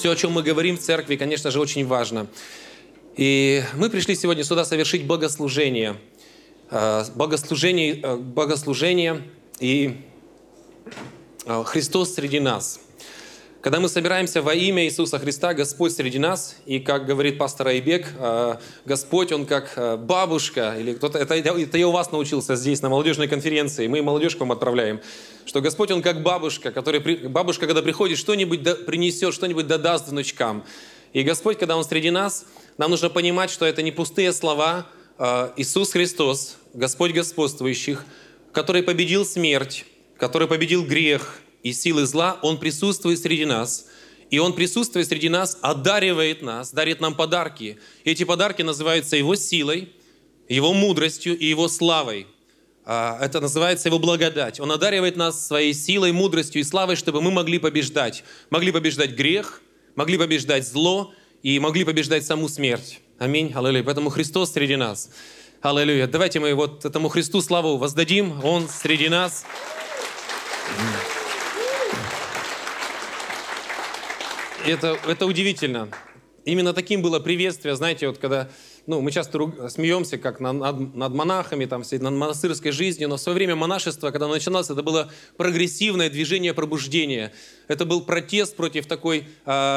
Все, о чем мы говорим в церкви, конечно же, очень важно. И мы пришли сегодня сюда совершить богослужение. Богослужение и Христос среди нас. Когда мы собираемся во имя Иисуса Христа, Господь среди нас, и, как говорит пастор Айбек, Господь, Он как бабушка, или кто-то, это я у вас научился здесь, на молодежной конференции, мы молодежь к вам отправляем, что Господь, Он как бабушка, бабушка, когда приходит, что-нибудь принесет, что-нибудь даст внучкам. И Господь, когда Он среди нас, нам нужно понимать, что это не пустые слова. Иисус Христос, Господь господствующих, который победил смерть, который победил грех и силы зла, Он присутствует среди нас. И Он, присутствуя среди нас, одаривает нас, дарит нам подарки. И эти подарки называются Его силой, Его мудростью и Его славой. Это называется Его благодать. Он одаривает нас своей силой, мудростью и славой, чтобы мы могли побеждать. Могли побеждать грех, могли побеждать зло и могли побеждать саму смерть. Аминь. Аллилуйя. Поэтому Христос среди нас. Аллилуйя. Давайте мы вот этому Христу славу воздадим. Он среди нас. Это удивительно. Именно таким было приветствие, знаете, вот когда, мы часто смеемся, как над монахами, над монастырской жизнью, но в свое время монашество, когда оно начиналось, это было прогрессивное движение пробуждения. Это был протест против такой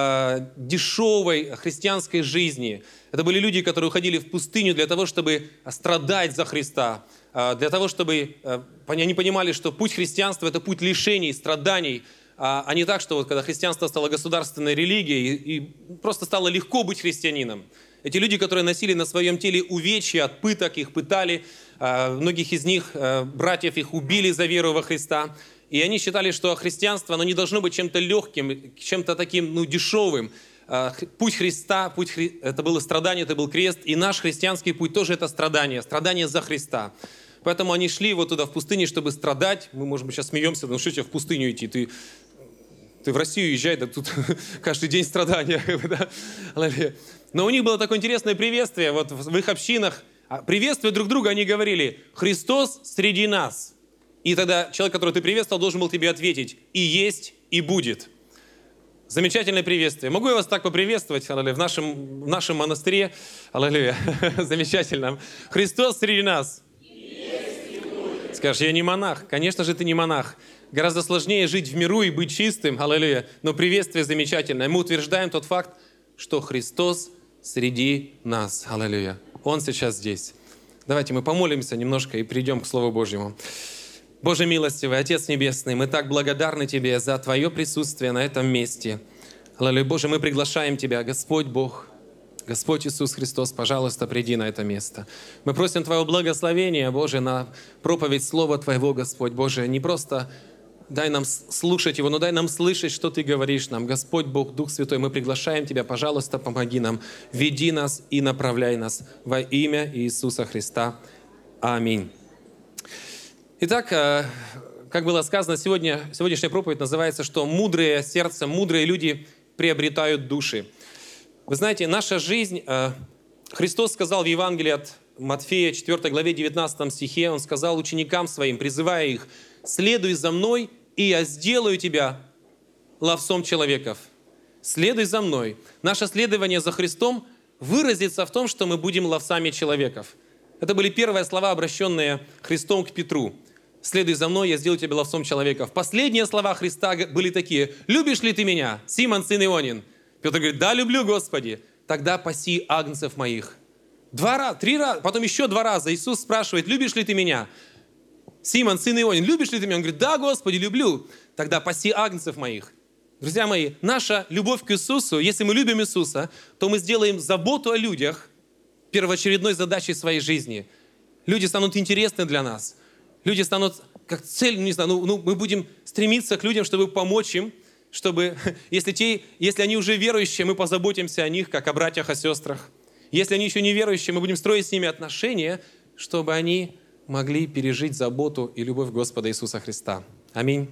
дешевой христианской жизни. Это были люди, которые уходили в пустыню для того, чтобы страдать за Христа, для того, чтобы они понимали, что путь христианства – это путь лишений, страданий, а не так, что вот когда христианство стало государственной религией и просто стало легко быть христианином. Эти люди, которые носили на своем теле увечья от пыток, их пытали, многих из них, братьев, их убили за веру во Христа. И они считали, что христианство, оно не должно быть чем-то легким, чем-то таким, дешевым. Путь Христа, это было страдание, это был крест, и наш христианский путь тоже это страдание за Христа. Поэтому они шли вот туда в пустыне, чтобы страдать. Мы, может быть, сейчас смеемся, что тебе в пустыню идти? Ты в Россию езжай, да тут каждый день страдания. Но у них было такое интересное приветствие вот в их общинах. Приветствуя друг друга, они говорили: «Христос среди нас». И тогда человек, которого ты приветствовал, должен был тебе ответить: «И есть, и будет». Замечательное приветствие. Могу я вас так поприветствовать, аллилуйя, в нашем монастыре? Аллилуйя. Замечательно. Христос среди нас. Скажешь: я не монах. Конечно же, ты не монах. Гораздо сложнее жить в миру и быть чистым, аллилуйя. Но приветствие замечательное. Мы утверждаем тот факт, что Христос среди нас, аллилуйя. Он сейчас здесь. Давайте мы помолимся немножко и перейдем к Слову Божьему. Боже милостивый, Отец Небесный, мы так благодарны Тебе за Твое присутствие на этом месте. Аллилуйя. Боже, мы приглашаем Тебя, Господь Бог, Господь Иисус Христос, пожалуйста, приди на это место. Мы просим Твоего благословения, Боже, на проповедь Слова Твоего, Господь. Боже, не просто дай нам слушать Его, но дай нам слышать, что Ты говоришь нам. Господь Бог, Дух Святой, мы приглашаем Тебя, пожалуйста, помоги нам, веди нас и направляй нас во имя Иисуса Христа. Аминь. Итак, как было сказано, сегодняшняя проповедь называется, что мудрые сердцем, мудрые люди приобретают души. Вы знаете, наша жизнь, Христос сказал в Евангелии от Матфея, 4 главе, 19 стихе, Он сказал ученикам Своим, призывая их: «Следуй за Мной, и я сделаю тебя ловцом человеков». Следуй за Мной. Наше следование за Христом выразится в том, что мы будем ловцами человеков. Это были первые слова, обращенные Христом к Петру. «Следуй за Мной, я сделаю тебя ловцом человеков». Последние слова Христа были такие: «Любишь ли ты Меня, Симон, сын Ионин?» Петр говорит: «Да, люблю, Господи». «Тогда паси агнцев моих». 2 раза, 3 раза, потом еще 2 раза Иисус спрашивает: «Любишь ли ты Меня, Симон, сын Ионин, любишь ли ты Меня?» Он говорит: «Да, Господи, люблю». «Тогда паси агнцев моих». Друзья мои, наша любовь к Иисусу, если мы любим Иисуса, то мы сделаем заботу о людях первоочередной задачей своей жизни. Люди станут интересны для нас. Люди станут как цель, мы будем стремиться к людям, чтобы помочь им, чтобы, если они уже верующие, мы позаботимся о них, как о братьях, о сестрах. Если они еще не верующие, мы будем строить с ними отношения, чтобы они могли пережить заботу и любовь Господа Иисуса Христа. Аминь.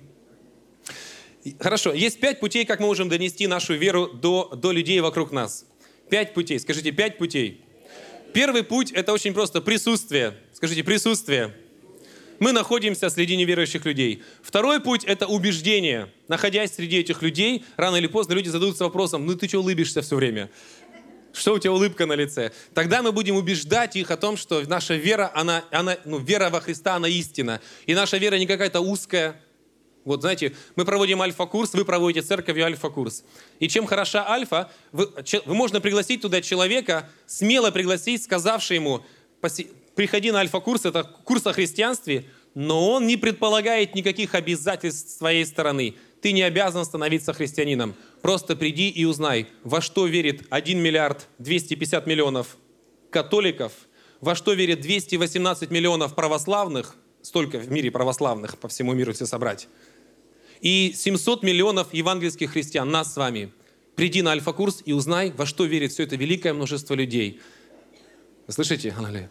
Хорошо, есть 5 путей, как мы можем донести нашу веру до людей вокруг нас. 5 путей. Скажите, 5 путей. Первый путь – это очень просто – присутствие. Скажите, присутствие. Мы находимся среди неверующих людей. Второй путь – это убеждение. Находясь среди этих людей, рано или поздно люди зададутся вопросом: ну ты что улыбишься все время? Что у тебя улыбка на лице? Тогда мы будем убеждать их о том, что наша вера, вера во Христа, она истина. И наша вера не какая-то узкая. Вот знаете, мы проводим альфа-курс, вы проводите церковью альфа-курс. И чем хороша альфа, вы можно пригласить туда человека, смело пригласить, сказавший ему: приходи на альфа-курс, это курс о христианстве, но он не предполагает никаких обязательств с твоей стороны. Ты не обязан становиться христианином. Просто приди и узнай, во что верит 1 миллиард 250 миллионов католиков, во что верит 218 миллионов православных, столько в мире православных, по всему миру все собрать, и 700 миллионов евангельских христиан, нас с вами. Приди на альфа-курс и узнай, во что верит все это великое множество людей. Вы слышите? Аллилуйя.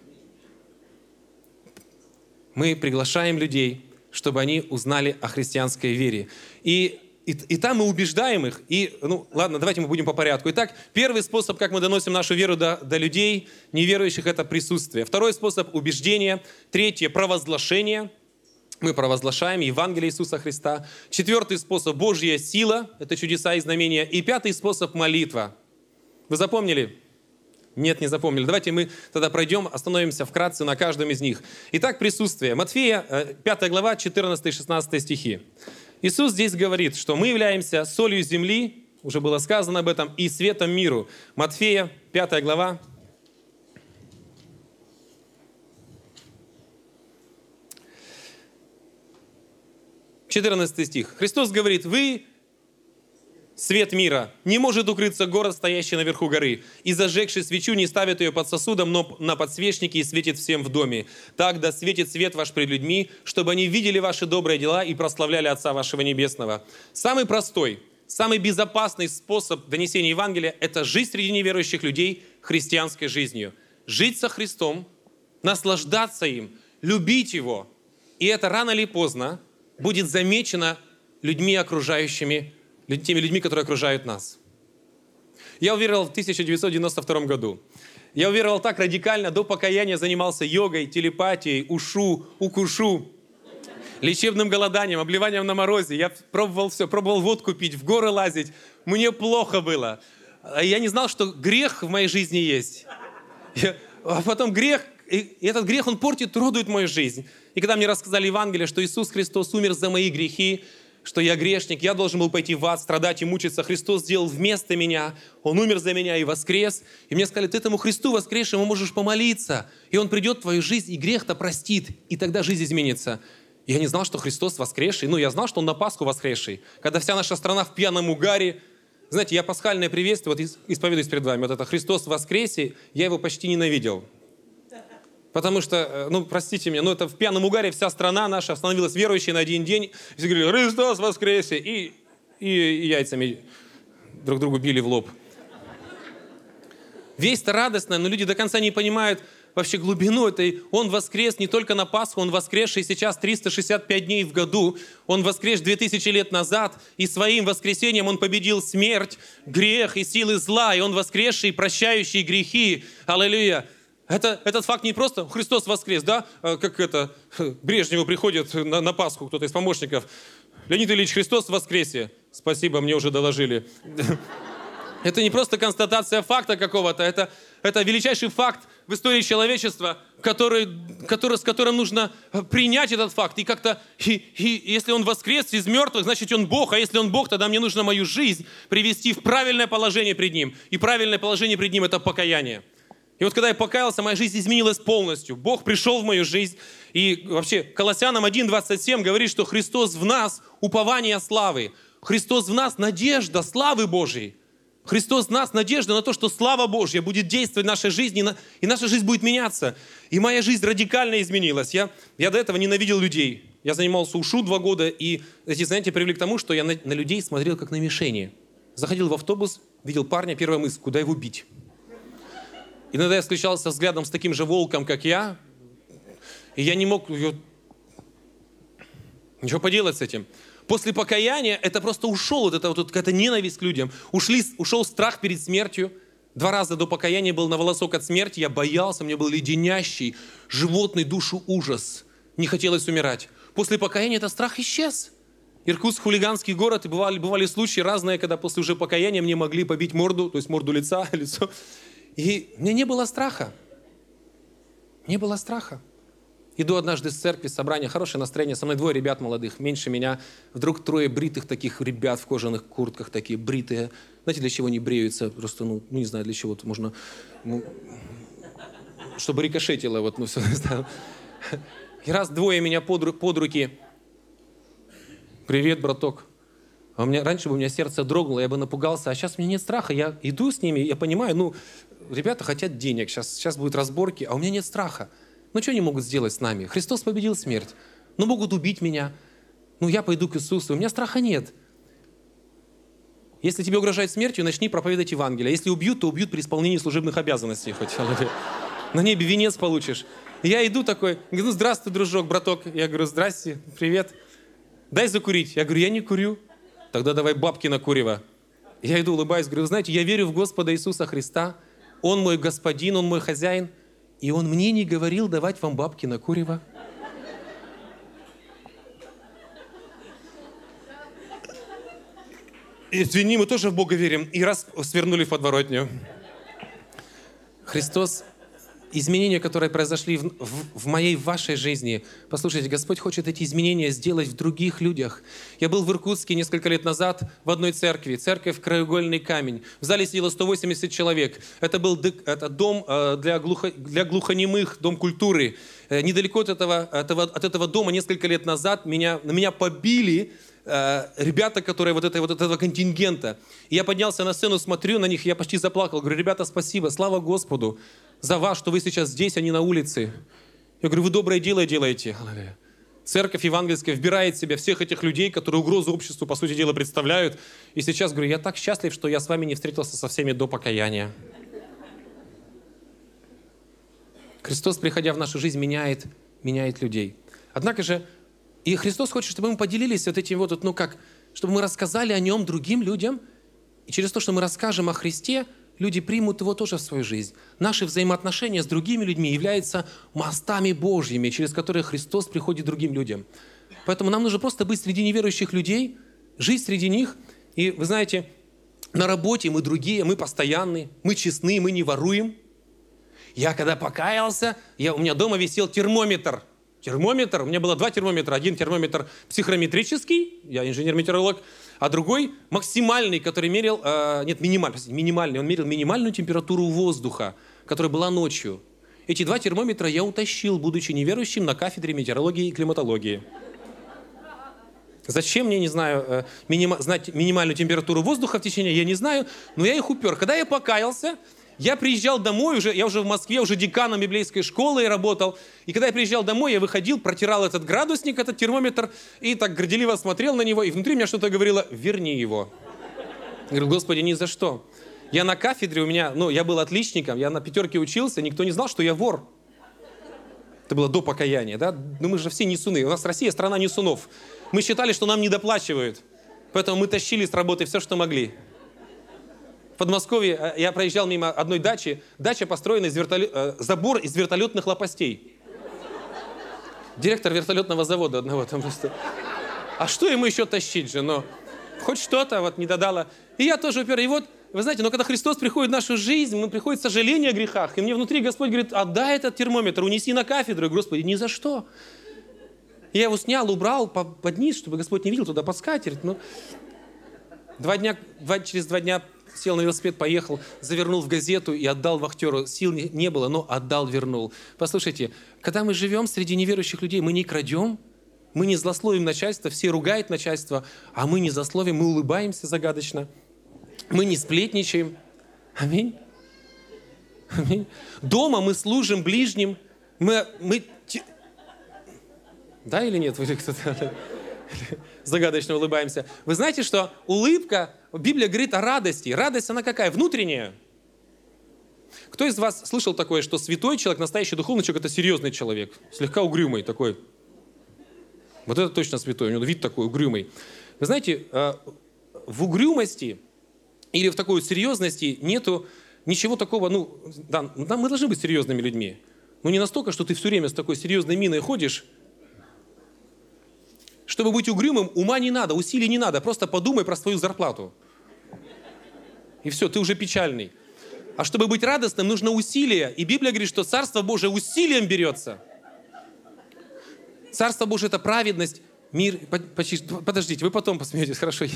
Мы приглашаем людей, чтобы они узнали о христианской вере. И там мы убеждаем их. Ладно, давайте мы будем по порядку. Итак, первый способ, как мы доносим нашу веру до людей неверующих, это присутствие. Второй способ – убеждение. Третье – провозглашение. Мы провозглашаем Евангелие Иисуса Христа. Четвертый способ – Божья сила. Это чудеса и знамения. И пятый способ – молитва. Вы запомнили? Нет, не запомнили. Давайте мы тогда пройдем, остановимся вкратце на каждом из них. Итак, присутствие. Матфея, 5 глава, 14-16 стихи. Иисус здесь говорит, что мы являемся солью земли, уже было сказано об этом, и светом миру. Матфея, 5 глава. (14 стих). Христос говорит: вы свет мира. Не может укрыться город, стоящий наверху горы. И зажегший свечу не ставит ее под сосудом, но на подсвечнике и светит всем в доме. Так да светит свет ваш пред людьми, чтобы они видели ваши добрые дела и прославляли Отца вашего Небесного. Самый простой, самый безопасный способ донесения Евангелия – это жить среди неверующих людей христианской жизнью. Жить со Христом, наслаждаться им, любить Его. И это рано или поздно будет замечено людьми окружающими, теми людьми, которые окружают нас. Я уверовал в 1992 году. Я уверовал так радикально, до покаяния занимался йогой, телепатией, ушу, укушу, лечебным голоданием, обливанием на морозе. Я пробовал все, пробовал водку пить, в горы лазить. Мне плохо было. Я не знал, что грех в моей жизни есть. А потом грех, и этот грех, он портит, уродует мою жизнь. И когда мне рассказали Евангелие, что Иисус Христос умер за мои грехи, что я грешник, я должен был пойти в ад, страдать и мучиться. Христос сделал вместо меня. Он умер за меня и воскрес. И мне сказали: ты этому Христу воскресшему можешь помолиться. И Он придет в твою жизнь и грех-то простит. И тогда жизнь изменится. Я не знал, что Христос воскресший. Я знал, что Он на Пасху воскресший. Когда вся наша страна в пьяном угаре. Знаете, я пасхальное приветствие, исповедуюсь перед вами. Вот это Христос воскресе, я Его почти ненавидел. Потому что, простите меня, это в пьяном угаре вся страна наша становилась верующей на один день. И все говорили: Христос воскресе! И яйцами друг другу били в лоб. Весть-то радостная, но люди до конца не понимают вообще глубину этой. Он воскрес не только на Пасху, Он воскресший сейчас 365 дней в году. Он воскрес 2000 лет назад, и своим воскресением Он победил смерть, грех и силы зла. И Он воскресший, прощающий грехи. Аллилуйя! Этот факт не просто Христос воскрес, да? Как Брежневу приходит на Пасху кто-то из помощников: Леонид Ильич, Христос воскресе. Спасибо, мне уже доложили. Это не просто констатация факта какого-то, это величайший факт в истории человечества, с которым нужно принять этот факт. И если Он воскрес из мертвых, значит Он Бог. А если Он Бог, тогда мне нужно мою жизнь привести в правильное положение пред Ним. И правильное положение пред Ним – это покаяние. И вот когда я покаялся, моя жизнь изменилась полностью. Бог пришел в мою жизнь. И вообще Колоссянам 1:27 говорит, что Христос в нас – упование славы. Христос в нас – надежда славы Божьей. Христос в нас – надежда на то, что слава Божья будет действовать в нашей жизни, и наша жизнь будет меняться. И моя жизнь радикально изменилась. Я до этого ненавидел людей. Я занимался ушу 2 года, и эти занятия привели к тому, что я на людей смотрел как на мишени. Заходил в автобус, видел парня, первая мысль – куда его бить? Иногда я встречался взглядом с таким же волком, как я, и я не мог ничего поделать с этим. После покаяния это просто ушел, какая-то ненависть к людям. Ушел страх перед смертью. 2 раза до покаяния был на волосок от смерти. Я боялся, мне был леденящий, животный душу ужас. не хотелось умирать. После покаяния этот страх исчез. Иркутск — хулиганский город, и бывали случаи разные, когда после уже покаяния мне могли побить морду, то есть морду лица, лицо. И мне не было страха. Не было страха. Иду однажды с церкви, собрание, хорошее настроение, со мной 2 ребят молодых, меньше меня. Вдруг 3 бритых таких ребят в кожаных куртках, такие бритые. Знаете, для чего они бреются? Просто, не знаю, для чего. Можно, чтобы рикошетило, все. И раз 2 меня под руки. Привет, браток. Раньше бы у меня сердце дрогнуло, я бы напугался, а сейчас у меня нет страха. Я иду с ними, я понимаю, ребята хотят денег, сейчас будут разборки, а у меня нет страха. Что они могут сделать с нами? Христос победил смерть. Могут убить меня. Я пойду к Иисусу. У меня страха нет. Если тебе угрожает смертью, начни проповедовать Евангелие. Если убьют, то убьют при исполнении служебных обязанностей. Хоть на небе венец получишь. И я иду такой, говорю, здравствуй, дружок, браток. Я говорю, здрасте, привет. Дай закурить. Я говорю, я не курю. Тогда давай бабки на курево. Я иду, улыбаюсь, говорю, знаете, я верю в Господа Иисуса Христа. Он мой господин, Он мой хозяин. И Он мне не говорил давать вам бабки на курево. Извини, мы тоже в Бога верим. И раз свернули в подворотню. Христос, изменения, которые произошли в моей, в вашей жизни. Послушайте, Господь хочет эти изменения сделать в других людях. Я был в Иркутске несколько лет назад в одной церкви. Церковь «Краеугольный камень». В зале сидело 180 человек. Это был дом для глухонемых, дом культуры. Недалеко от этого дома несколько лет назад на меня побили ребята, которые этого контингента. И я поднялся на сцену, смотрю на них, и я почти заплакал. Говорю, ребята, спасибо, слава Господу за вас, что вы сейчас здесь, а не на улице. Я говорю, вы доброе дело делаете. Церковь евангельская вбирает в себя всех этих людей, которые угрозу обществу, по сути дела, представляют. И сейчас, говорю, я так счастлив, что я с вами не встретился со всеми до покаяния. Христос, приходя в нашу жизнь, меняет людей. Однако же, и Христос хочет, чтобы мы поделились этим чтобы мы рассказали о Нем другим людям. И через то, что мы расскажем о Христе, люди примут Его тоже в свою жизнь. Наши взаимоотношения с другими людьми являются мостами Божьими, через которые Христос приходит к другим людям. Поэтому нам нужно просто быть среди неверующих людей, жить среди них. И вы знаете, на работе мы другие, мы постоянные, мы честны, мы не воруем. Я когда покаялся, у меня дома висел термометр. У меня было 2 термометра. Один термометр психрометрический, я инженер-метеоролог, а другой максимальный, который мерил, минимальный, он мерил минимальную температуру воздуха, которая была ночью. Эти 2 термометра я утащил, будучи неверующим, на кафедре метеорологии и климатологии. Зачем мне, не знаю, знать минимальную температуру воздуха в течение, я не знаю, но я их упер. Когда я покаялся, я приезжал домой, я уже в Москве, уже деканом библейской школы работал. И когда я приезжал домой, я выходил, протирал этот градусник, этот термометр, и так горделиво смотрел на него, и внутри меня что-то говорило, верни его. Я говорю, Господи, ни за что. Я на кафедре, я был отличником, я на 5 учился, никто не знал, что я вор. Это было до покаяния, да? Мы же все несуны. У нас Россия страна несунов. Мы считали, что нам недоплачивают. Поэтому мы тащили с работы все, что могли. В Подмосковье я проезжал мимо одной дачи. Дача построена забор из вертолетных лопастей. Директор вертолетного завода одного там просто. А что ему еще тащить же? Хоть что-то не додало. И я тоже упер. И вы знаете, когда Христос приходит в нашу жизнь, приходит сожаление о грехах. И мне внутри Господь говорит, отдай этот термометр, унеси на кафедру. Я говорю, Господи, ни за что. И я его снял, убрал под низ, чтобы Господь не видел туда под скатерть. Через 2 дня сел на велосипед, поехал, завернул в газету и отдал вахтеру. Сил не было, но отдал, вернул. Послушайте, когда мы живем среди неверующих людей, мы не крадем, мы не злословим начальство, все ругают начальство, а мы не злословим, мы улыбаемся загадочно, мы не сплетничаем. Аминь. Аминь. Дома мы служим ближним, Да или нет? Вы кто-то загадочно улыбаемся. Вы знаете, что улыбка, Библия говорит о радости. Радость, она какая? Внутренняя. Кто из вас слышал такое, что святой человек, настоящий духовный человек, это серьезный человек, слегка угрюмый такой? Вот это точно святой, у него вид такой угрюмый. Вы знаете, в угрюмости или в такой серьезности нету ничего такого, мы должны быть серьезными людьми. Но не настолько, что ты все время с такой серьезной миной ходишь, Чтобы быть угрюмым, ума не надо, усилий не надо. Просто подумай про свою зарплату. И все, ты уже печальный. А чтобы быть радостным, нужно усилие. И Библия говорит, что Царство Божие усилием берется. Царство Божие – это праведность, мир. Подождите, вы потом посмеетесь, хорошо?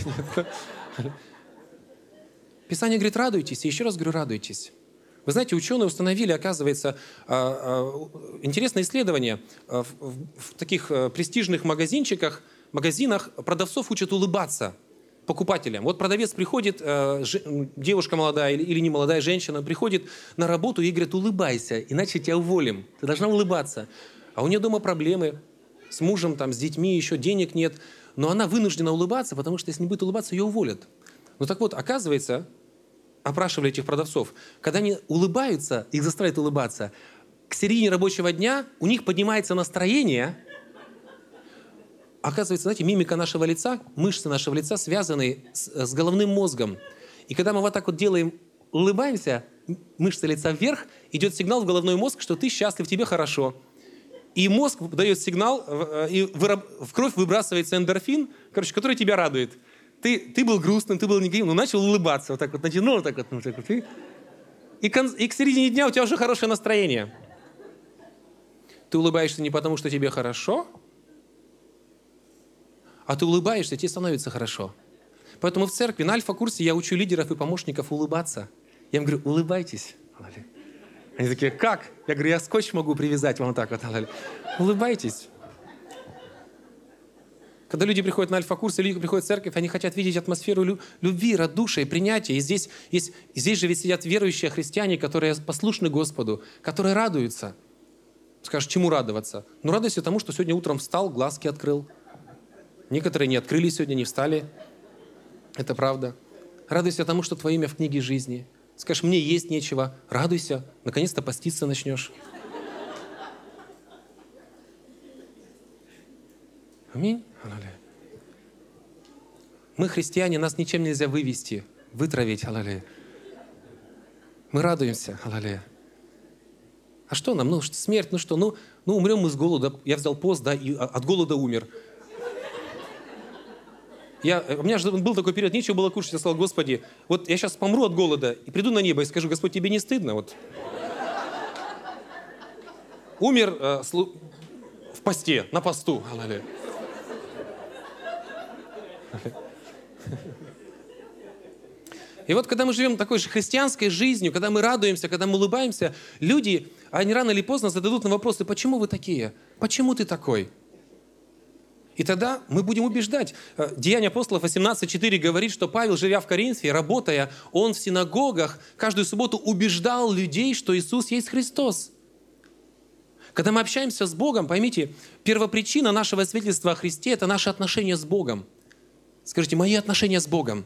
Писание говорит, радуйтесь. И еще раз говорю, радуйтесь. Вы знаете, ученые установили, оказывается, интересное исследование. В таких престижных магазинах продавцов учат улыбаться покупателям. Вот продавец приходит, девушка молодая или не молодая женщина, приходит на работу и говорит, улыбайся, иначе тебя уволим. Ты должна улыбаться. А у нее дома проблемы с мужем, там, с детьми, еще денег нет. Но она вынуждена улыбаться, потому что если не будет улыбаться, ее уволят. Ну так вот, оказывается, опрашивали этих продавцов, когда они улыбаются, их заставляют улыбаться, к середине рабочего дня у них поднимается настроение. Оказывается, знаете, мимика нашего лица, мышцы нашего лица связаны с головным мозгом. И когда мы вот так вот делаем, улыбаемся, мышцы лица вверх, идет сигнал в головной мозг, что ты счастлив, тебе хорошо. И мозг дает сигнал, и в кровь выбрасывается эндорфин, который тебя радует. Ты был грустным, ты был негативным, но начал улыбаться, вот так вот натянул, вот так вот. И к середине дня у тебя уже хорошее настроение. Ты улыбаешься не потому, что тебе хорошо, а ты улыбаешься, тебе становится хорошо. Поэтому в церкви на альфа-курсе я учу лидеров и помощников улыбаться. Я им говорю, улыбайтесь. Они такие, как? Я говорю, я скотч могу привязать вам так вот. Улыбайтесь. Когда люди приходят на альфа-курс, или люди приходят в церковь, они хотят видеть атмосферу любви, радушия, принятия. И здесь же ведь сидят верующие христиане, которые послушны Господу, которые радуются. Скажешь, чему радоваться? Ну, радуйся тому, что сегодня утром встал, глазки открыл. Некоторые не открыли сегодня, не встали. Это правда. Радуйся тому, что твое имя в книге жизни. Скажешь, мне есть нечего. Радуйся. Наконец-то поститься начнешь. Аминь. Мы, христиане, нас ничем нельзя вывести, вытравить. Мы радуемся. А что нам? Ну, смерть, умрем мы с голода. Я взял пост, да, и от голода умер. У меня же был такой период, нечего было кушать. Я сказал, Господи, вот я сейчас помру от голода и приду на небо и скажу, Господь, тебе не стыдно? Вот. Умер в посте, на посту. И вот когда мы живем такой же христианской жизнью, когда мы радуемся, когда мы улыбаемся, люди, они рано или поздно зададут нам вопросы, почему вы такие? Почему ты такой? И тогда мы будем убеждать. Деяния апостолов 18:4 говорит, что Павел, живя в Коринфе, работая, он в синагогах каждую субботу убеждал людей, что Иисус есть Христос. Когда мы общаемся с Богом, поймите, первопричина нашего свидетельства о Христе – это наши отношения с Богом. Скажите, мои отношения с Богом.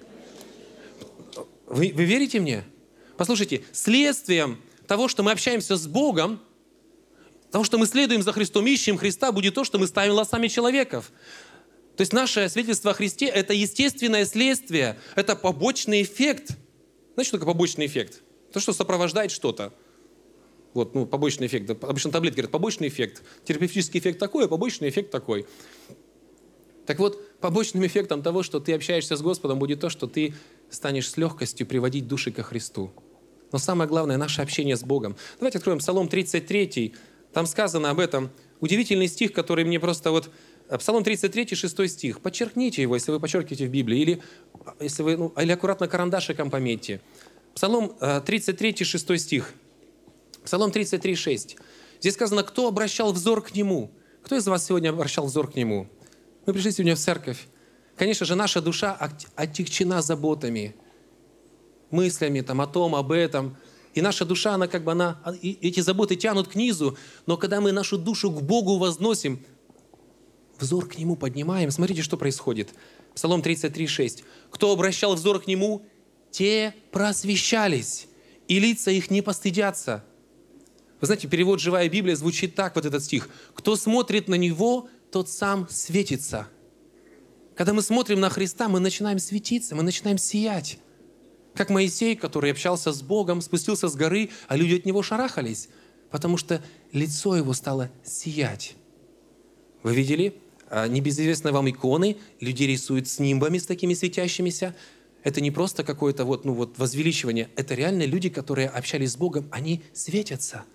Вы верите мне? Послушайте, следствием того, что мы общаемся с Богом, того, что мы следуем за Христом, ищем Христа, будет то, что мы ставим лосами человеков. То есть наше свидетельство о Христе – это естественное следствие, это побочный эффект. Знаете, что такое побочный эффект? То, что сопровождает что-то. Вот, побочный эффект. Обычно таблетки говорят, побочный эффект. Терапевтический эффект такой, а побочный эффект такой. Так вот, побочным эффектом того, что ты общаешься с Господом, будет то, что ты станешь с легкостью приводить души ко Христу. Но самое главное – наше общение с Богом. Давайте откроем Псалом 33. Там сказано об этом. Удивительный стих, который мне просто вот... Псалом 33, 6 стих. Подчеркните его, если вы подчеркиваете в Библии. Или, если вы, или аккуратно карандашиком пометьте. Псалом 33, 6 стих. Псалом 33, 6. Здесь сказано, кто обращал взор к Нему. Кто из вас сегодня обращал взор к Нему? Мы пришли сегодня в церковь. Конечно же, наша душа отягчена заботами, мыслями о том, об этом. И наша душа, эти заботы тянут к низу. Но когда мы нашу душу к Богу возносим, взор к Нему поднимаем, смотрите, что происходит. Псалом 33, 6. Кто обращал взор к Нему, те просвещались, и лица их не постыдятся. Вы знаете, перевод «Живая Библия» звучит так, вот этот стих. Кто смотрит на Него, тот сам светится. Когда мы смотрим на Христа, мы начинаем светиться, мы начинаем сиять. Как Моисей, который общался с Богом, спустился с горы, а люди от него шарахались, потому что лицо его стало сиять. Вы видели? небезызвестные вам иконы, люди рисуют с нимбами, с такими светящимися. Это не просто какое-то возвеличивание. Это реально люди, которые общались с Богом, они светятся.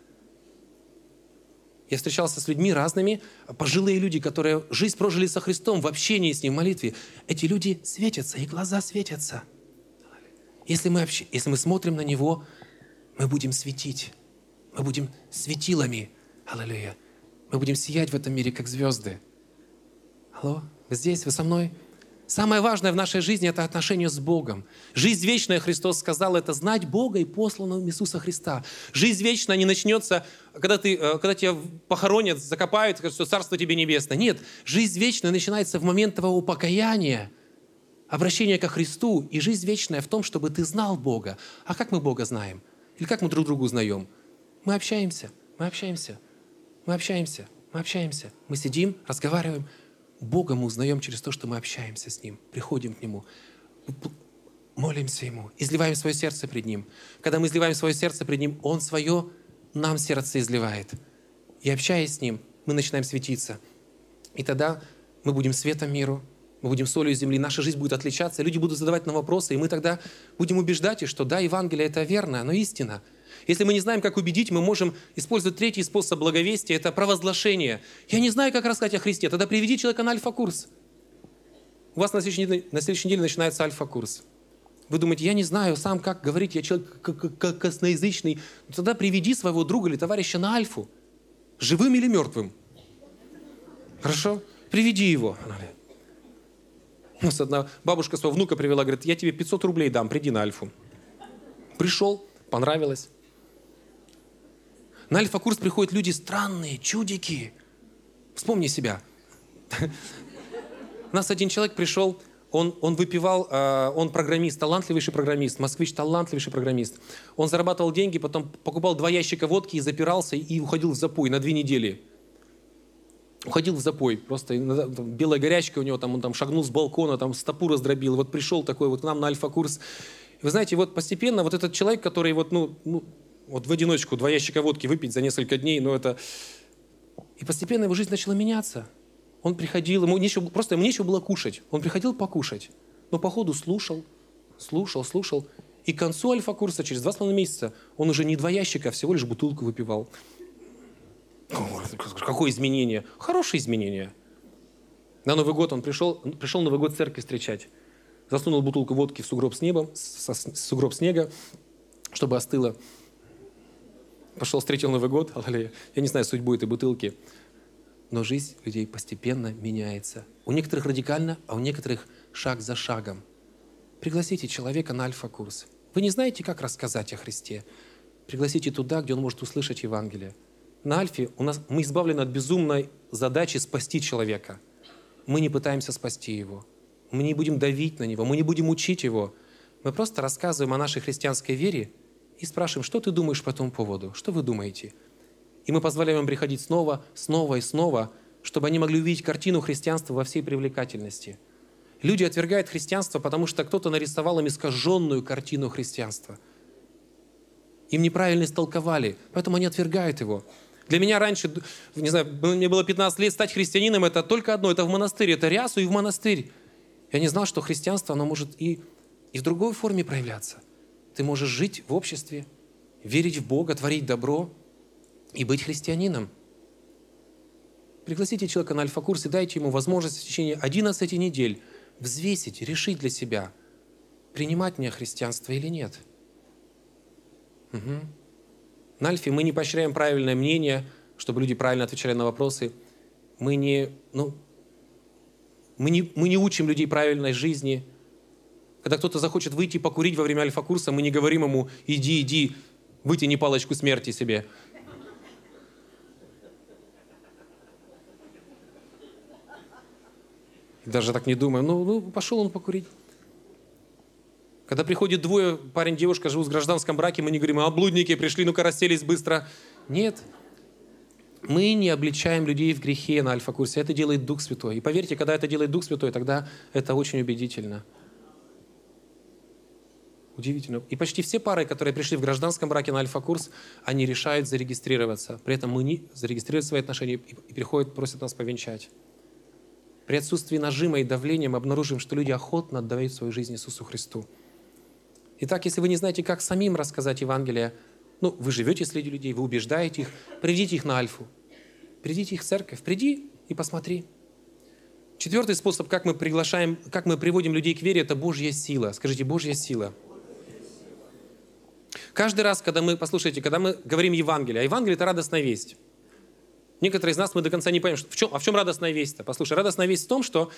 Я встречался с людьми разными, пожилые люди, которые жизнь прожили со Христом в общении с Ним, в молитве. Эти люди светятся, их глаза светятся. Если мы смотрим на Него, мы будем светить. Мы будем светилами. Аллилуйя. Мы будем сиять в этом мире, как звезды. Алло, вы здесь, вы со мной? Самое важное в нашей жизни – это отношение с Богом. Жизнь вечная, Христос сказал, это знать Бога и посланного Иисуса Христа. Жизнь вечная не начнется, когда тебя похоронят, закопают, скажут, что Царство тебе небесное. Нет, жизнь вечная начинается в момент твоего покаяния, обращения ко Христу. И жизнь вечная в том, чтобы ты знал Бога. А как мы Бога знаем? Или как мы друг друга узнаем? Мы общаемся. Мы сидим, разговариваем. Бога мы узнаем через то, что мы общаемся с Ним, приходим к Нему, молимся Ему, изливаем свое сердце пред Ним. Когда мы изливаем свое сердце пред Ним, Он свое нам сердце изливает. И общаясь с Ним, мы начинаем светиться. И тогда мы будем светом миру, мы будем солью земли, наша жизнь будет отличаться, люди будут задавать нам вопросы, и мы тогда будем убеждать их, что да, Евангелие – это верно, оно истина. Если мы не знаем, как убедить, мы можем использовать третий способ благовестия – это провозглашение. Я не знаю, как рассказать о Христе. Тогда приведи человека на альфа-курс. У вас на следующей неделе начинается альфа-курс. Вы думаете, я не знаю сам, как говорить, я человек косноязычный. Тогда приведи своего друга или товарища на альфу. Живым или мертвым. Хорошо? Приведи его. У нас одна бабушка своего внука привела, говорит, я тебе 500 рублей дам, приди на альфу. Пришел, понравилось. На альфа-курс приходят люди странные, чудики. Вспомни себя. У нас один человек пришел, он выпивал, он программист, талантливейший программист, москвич, талантливейший программист. Он зарабатывал деньги, потом покупал 2 ящика водки и запирался, и уходил в запой на 2 недели. Уходил в запой, просто белая горячка у него, он там шагнул с балкона, там стопу раздробил. Вот пришел такой вот к нам на альфа-курс. Вы знаете, вот постепенно вот этот человек, который вот в одиночку 2 ящика водки выпить за несколько дней, И постепенно его жизнь начала меняться. Он приходил, ему нечего было кушать. Он приходил покушать, но по ходу слушал. И к концу альфа-курса, через 2,5 месяца, он уже не 2 ящика, а всего лишь бутылку выпивал. Какое изменение? Хорошее изменение. На Новый год он пришел Новый год в церковь встречать. Засунул бутылку водки в сугроб снега, чтобы остыло. Пошел, встретил Новый год. Я не знаю судьбу этой бутылки. Но жизнь людей постепенно меняется. У некоторых радикально, а у некоторых шаг за шагом. Пригласите человека на альфа-курс. Вы не знаете, как рассказать о Христе? Пригласите туда, где он может услышать Евангелие. На альфе мы избавлены от безумной задачи спасти человека. Мы не пытаемся спасти его. Мы не будем давить на него, мы не будем учить его. Мы просто рассказываем о нашей христианской вере и спрашиваем, что ты думаешь по этому поводу, что вы думаете. И мы позволяем им приходить снова и снова, чтобы они могли увидеть картину христианства во всей привлекательности. Люди отвергают христианство, потому что кто-то нарисовал им искаженную картину христианства. Им неправильно истолковали, поэтому они отвергают его. Для меня раньше, не знаю, мне было 15 лет, стать христианином – это только одно, это в монастырь, это рясу и в монастырь. Я не знал, что христианство, оно может и в другой форме проявляться. Ты можешь жить в обществе, верить в Бога, творить добро и быть христианином. Пригласите человека на альфа-курс и дайте ему возможность в течение 11 недель взвесить, решить для себя, принимать мне христианство или нет. Угу. На альфе мы не поощряем правильное мнение, чтобы люди правильно отвечали на вопросы. Мы не учим людей правильной жизни. Когда кто-то захочет выйти покурить во время альфа-курса, мы не говорим ему «иди, вытяни палочку смерти себе». Даже так не думаем. Пошел он покурить. Когда приходит 2, парень, девушка, живут в гражданском браке, мы не говорим, блудники пришли, ну-ка расселись быстро. Нет. Мы не обличаем людей в грехе на альфа-курсе. Это делает Дух Святой. И поверьте, когда это делает Дух Святой, тогда это очень убедительно. Удивительно. И почти все пары, которые пришли в гражданском браке на альфа-курс, они решают зарегистрироваться. При этом мы не зарегистрируют свои отношения и приходят, просят нас повенчать. При отсутствии нажима и давления мы обнаружим, что люди охотно отдают свою жизнь Иисусу Христу. Итак, если вы не знаете, как самим рассказать Евангелие, вы живете среди людей, вы убеждаете их, приведите их на Альфу. Приведите их в церковь. Приди и посмотри. Четвертый способ, как мы приводим людей к вере, это Божья сила. Скажите, Божья сила. Каждый раз, когда мы говорим Евангелие, а Евангелие – это радостная весть. Некоторые из нас, мы до конца не понимаем, в чем радостная весть-то? Послушай, радостная весть в том, что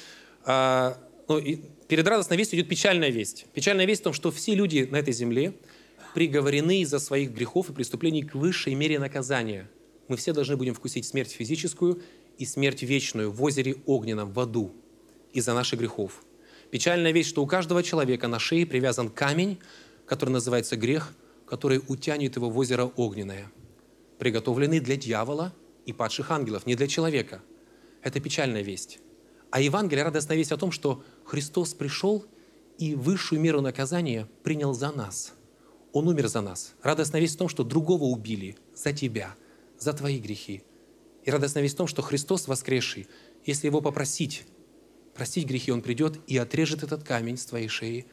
перед радостной вестью идет печальная весть. Печальная весть в том, что все люди на этой земле приговорены из-за своих грехов и преступлений к высшей мере наказания. Мы все должны будем вкусить смерть физическую и смерть вечную в озере огненном, в аду, из-за наших грехов. Печальная весть, что у каждого человека на шее привязан камень, который называется грех, который утянет его в озеро огненное, приготовленный для дьявола и падших ангелов, не для человека. Это печальная весть. А Евангелие – радостная весть о том, что Христос пришел и высшую меру наказания принял за нас. Он умер за нас. Радостная весть в том, что другого убили за тебя, за твои грехи. И радостная весть в том, что Христос воскресший, если Его простить грехи, Он придет и отрежет этот камень с твоей шеи.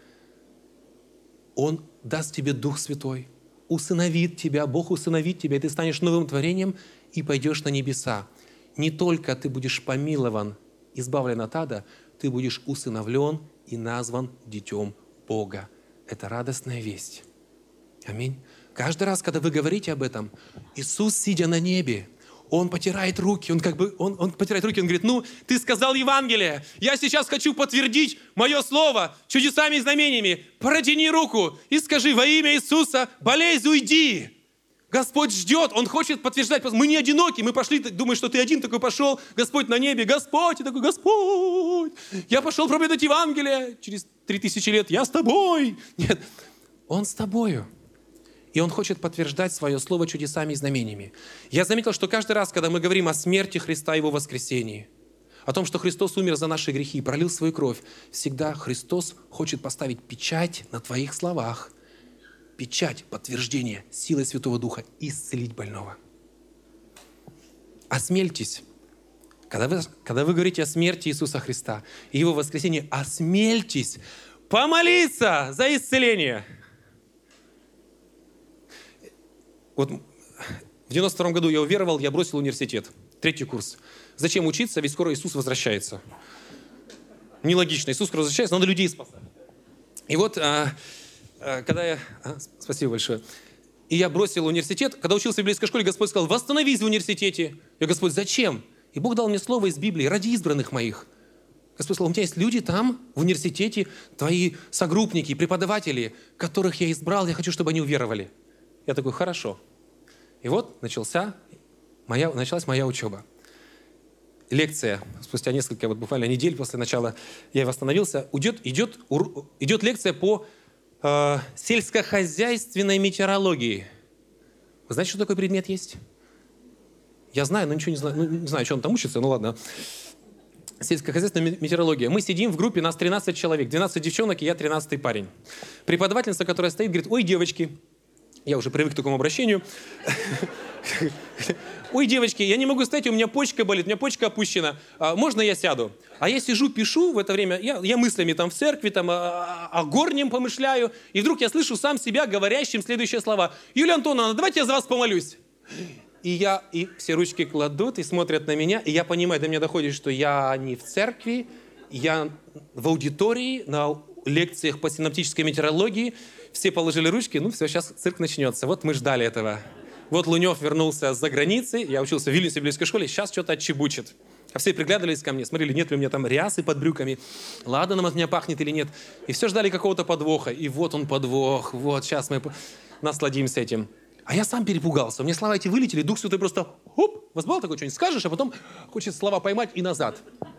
Он даст тебе Дух Святой, усыновит тебя, Бог усыновит тебя, и ты станешь новым творением и пойдешь на небеса. Не только ты будешь помилован, избавлен от ада, ты будешь усыновлен и назван детем Бога. Это радостная весть. Аминь. Каждый раз, когда вы говорите об этом, Иисус, сидя на небе, Он потирает руки, Он потирает руки, Он говорит, ты сказал Евангелие, я сейчас хочу подтвердить мое слово чудесами и знамениями. Протяни руку и скажи во имя Иисуса, болезнь, уйди. Господь ждет, Он хочет подтверждать. Мы не одиноки, мы пошли, думаешь, что ты один такой пошел, Господь на небе, Господь, и такой, Господь, я пошел проповедовать Евангелие, через 3000 лет я с тобой. Нет, Он с тобою. И Он хочет подтверждать свое слово чудесами и знамениями. Я заметил, что каждый раз, когда мы говорим о смерти Христа и Его воскресении, о том, что Христос умер за наши грехи и пролил свою кровь, всегда Христос хочет поставить печать на твоих словах, печать, подтверждение силой Святого Духа, исцелить больного. Осмельтесь. Когда вы говорите о смерти Иисуса Христа и Его воскресении, осмельтесь помолиться за исцеление. Вот в 92 году я уверовал, я бросил университет. 3-й курс. Зачем учиться, ведь скоро Иисус возвращается. Нелогично. Иисус скоро возвращается, надо людей спасать. И вот, когда я... Спасибо большое. И я бросил университет. Когда учился в библейской школе, Господь сказал, восстановись в университете. Я, Господь, зачем? И Бог дал мне слово из Библии, ради избранных моих. Господь сказал, у тебя есть люди там, в университете, твои согруппники, преподаватели, которых я избрал, я хочу, чтобы они уверовали. Я такой, хорошо. И вот началась моя учеба. Лекция, спустя несколько буквально недель после начала я восстановился, идет лекция по сельскохозяйственной метеорологии. Вы знаете, что такой предмет есть? Я знаю, но ничего не знаю. Не знаю, что он там учится, ладно. Сельскохозяйственная метеорология. Мы сидим в группе, нас 13 человек, 12 девчонок, и я 13-й парень. Преподавательница, которая стоит, говорит, ой, девочки, я уже привык к такому обращению. Ой, девочки, я не могу стоять, у меня почка болит, у меня почка опущена. Можно я сяду? А я сижу, пишу в это время, я мыслями там в церкви, там о горнем помышляю, и вдруг я слышу сам себя говорящим следующие слова. Юлия Антоновна, давайте я за вас помолюсь. И все ручки кладут и смотрят на меня, и я понимаю, до меня доходит, что я не в церкви, я в аудитории, на лекциях по синоптической метеорологии, все положили ручки, все, сейчас цирк начнется. Вот мы ждали этого. Вот Лунев вернулся с-за границы, я учился в Вильнюсской библейской школе, сейчас что-то отчебучит. А все приглядывались ко мне, смотрели, нет ли у меня там рясы под брюками, ладаном от меня пахнет или нет. И все ждали какого-то подвоха. И вот он подвох, вот сейчас мы насладимся этим. А я сам перепугался. У меня слова эти вылетели, Дух Святой просто, хоп, вас бывало такое, что-нибудь скажешь, а потом хочет слова поймать и назад.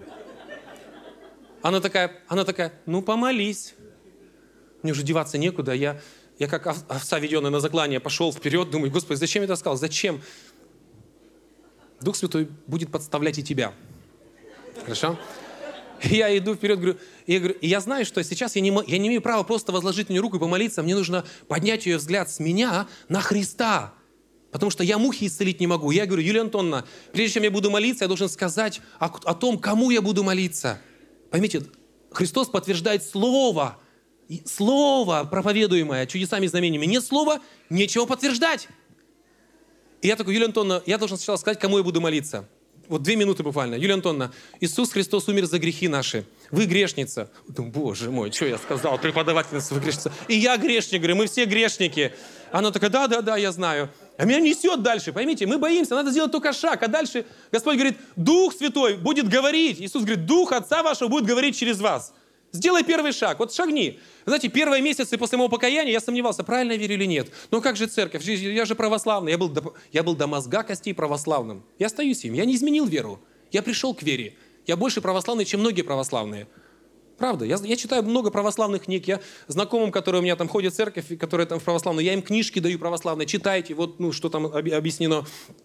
Она такая, помолись. Мне уже деваться некуда. Я как овца, веденная на заклание, пошел вперед, думаю, Господи, зачем я это сказал? Зачем? Дух Святой будет подставлять и тебя. Хорошо? И я иду вперед, говорю, и я знаю, что сейчас я не имею права просто возложить на нее руку и помолиться. Мне нужно поднять ее взгляд с меня на Христа. Потому что я мухи исцелить не могу. Я говорю: Юлия Антоновна, прежде чем я буду молиться, я должен сказать о том, кому я буду молиться. Поймите, Христос подтверждает слово. Слово, проповедуемое чудесами и знамениями. Нет слова, нечего подтверждать. И я такой: Юлия Антоновна, я должен сначала сказать, кому я буду молиться. Вот 2 минуты буквально. Юлия Антоновна, Иисус Христос умер за грехи наши. Вы грешница. Думаю: Боже мой, что я сказал? Преподавательница, вы грешница. И я грешник, говорю, мы все грешники. Она такая: да, я знаю. А меня несет дальше, поймите, мы боимся, надо сделать только шаг. А дальше Господь говорит: Дух Святой будет говорить. Иисус говорит: Дух Отца вашего будет говорить через вас. Сделай первый шаг, вот шагни. Знаете, первые месяцы после моего покаяния я сомневался, правильно я верю или нет. Но как же церковь? Я же православный. Я был до мозга костей православным. Я остаюсь им, я не изменил веру. Я пришел к вере. Я больше православный, чем многие православные. Правда, я читаю много православных книг. Я знакомым, которые у меня там ходят в церковь, которые там в православной, я им книжки даю православные. Читайте, вот что там объяснено.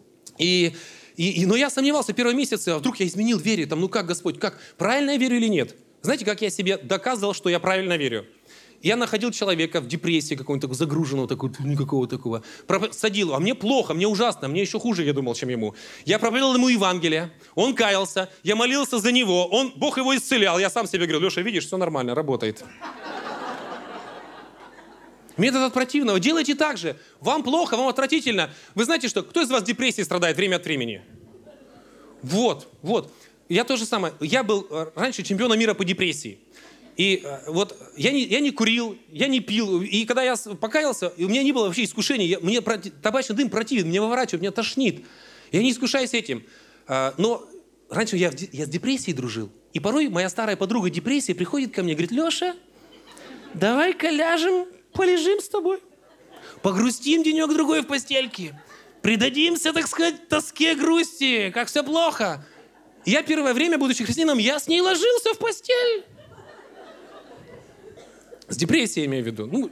Но я сомневался первые месяцы, а вдруг я изменил вере. Там, как, Господь, как? Правильно я верю или нет? Знаете, как я себе доказывал, что я правильно верю? Я находил человека в депрессии какого-то загруженного, никакого такого. Садил, а мне плохо, мне ужасно, мне еще хуже, я думал, чем ему. Я проповедовал ему Евангелие, он каялся, я молился за него, Бог его исцелял. Я сам себе говорил: Леша, видишь, все нормально, работает. Метод от противного. Делайте так же. Вам плохо, вам отвратительно. Вы знаете что? Кто из вас депрессией страдает время от времени? Вот. Я то же самое. Я был раньше чемпионом мира по депрессии. И вот я не курил, я не пил. И когда я покаялся, у меня не было вообще искушений. Мне табачный дым противен, меня выворачивает, меня тошнит. Я не искушаюсь этим. Но раньше я с депрессией дружил. И порой моя старая подруга депрессии приходит ко мне и говорит: Леша, давай-ка ляжем, полежим с тобой. Погрустим денек-другой в постельке. Предадимся, так сказать, тоске, грусти, как все плохо. Я первое время, будучи христианином, я с ней ложился в постель. С депрессией, имею в виду.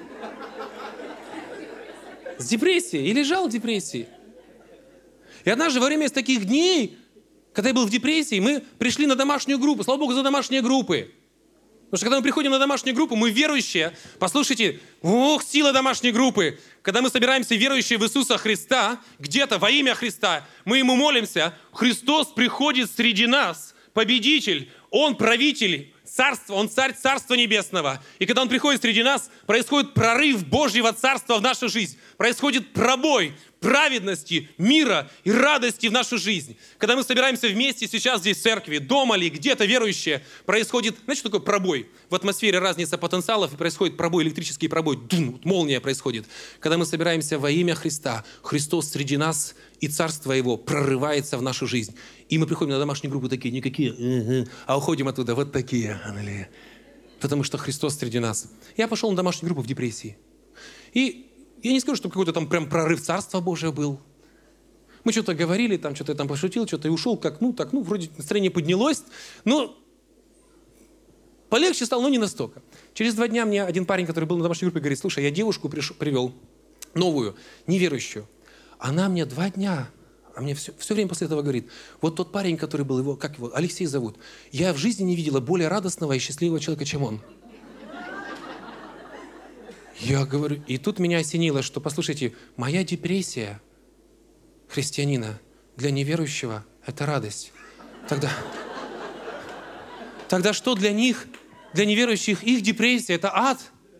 С депрессией. И лежал в депрессии. И однажды во время из таких дней, когда я был в депрессии, мы пришли на домашнюю группу. Слава Богу за домашние группы. Потому что когда мы приходим на домашнюю группу, мы верующие. Послушайте, сила домашней группы. Когда мы собираемся верующие в Иисуса Христа, где-то во имя Христа, мы Ему молимся, Христос приходит среди нас, победитель, Он правитель царства, Он царь Царства Небесного. И когда Он приходит среди нас, происходит прорыв Божьего Царства в нашу жизнь. Происходит пробой праведности, мира и радости в нашу жизнь. Когда мы собираемся вместе сейчас здесь в церкви, дома ли, где-то верующие, происходит, знаете, что такое пробой? В атмосфере разница потенциалов, и происходит пробой, электрический пробой, молния происходит. Когда мы собираемся во имя Христа, Христос среди нас, и Царство Его прорывается в нашу жизнь. И мы приходим на домашнюю группу такие, никакие, а уходим оттуда вот такие. Потому что Христос среди нас. Я пошел на домашнюю группу в депрессии. И я не скажу, что какой-то там прям прорыв Царства Божия был. Мы что-то говорили, там что-то я там пошутил, что-то и ушел, вроде настроение поднялось. Но полегче стало, но не настолько. Через 2 дня мне один парень, который был на домашней группе, говорит: слушай, я девушку привел, новую, неверующую. Она мне 2 дня, а мне все время после этого говорит: вот тот парень, который был, как его, Алексей зовут, я в жизни не видела более радостного и счастливого человека, чем он. Я говорю, и тут меня осенило, что, послушайте, моя депрессия христианина для неверующего – это радость. Тогда что для них, для неверующих, их депрессия – это ад?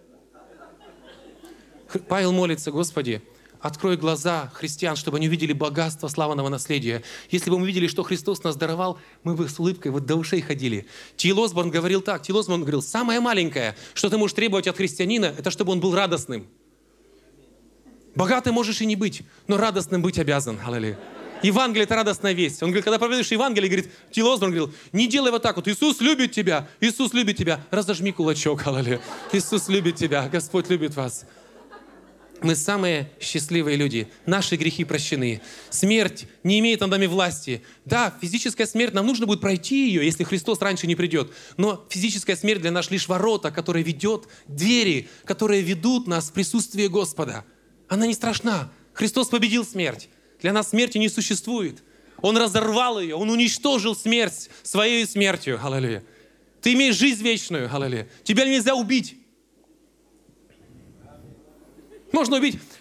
Павел молится: Господи, открой глаза христиан, чтобы они увидели богатство славного наследия. Если бы мы видели, что Христос нас даровал, мы бы с улыбкой вот до ушей ходили. Т.Л. Осборн говорил так. Т.Л. Осборн говорил: самое маленькое, что ты можешь требовать от христианина, это чтобы он был радостным. Богатым можешь и не быть, но радостным быть обязан. Аллилуйя. Евангелие – это радостная весть. Он говорит, когда проповедуешь Евангелие, говорит, Т.Л. Осборн говорил: не делай вот так вот. Иисус любит тебя. Иисус любит тебя. Разожми кулачок. Аллилуйя. Иисус любит тебя. Господь любит вас. Мы самые счастливые люди. Наши грехи прощены. Смерть не имеет над нами власти. Да, физическая смерть, нам нужно будет пройти ее, если Христос раньше не придет. Но физическая смерть для нас лишь ворота, которая ведет, двери, которые ведут нас в присутствие Господа. Она не страшна. Христос победил смерть. Для нас смерти не существует. Он разорвал ее, Он уничтожил смерть своей смертью. Аллилуйя. Ты имеешь жизнь вечную. Аллилуйя. Тебя нельзя убить. Можно убить.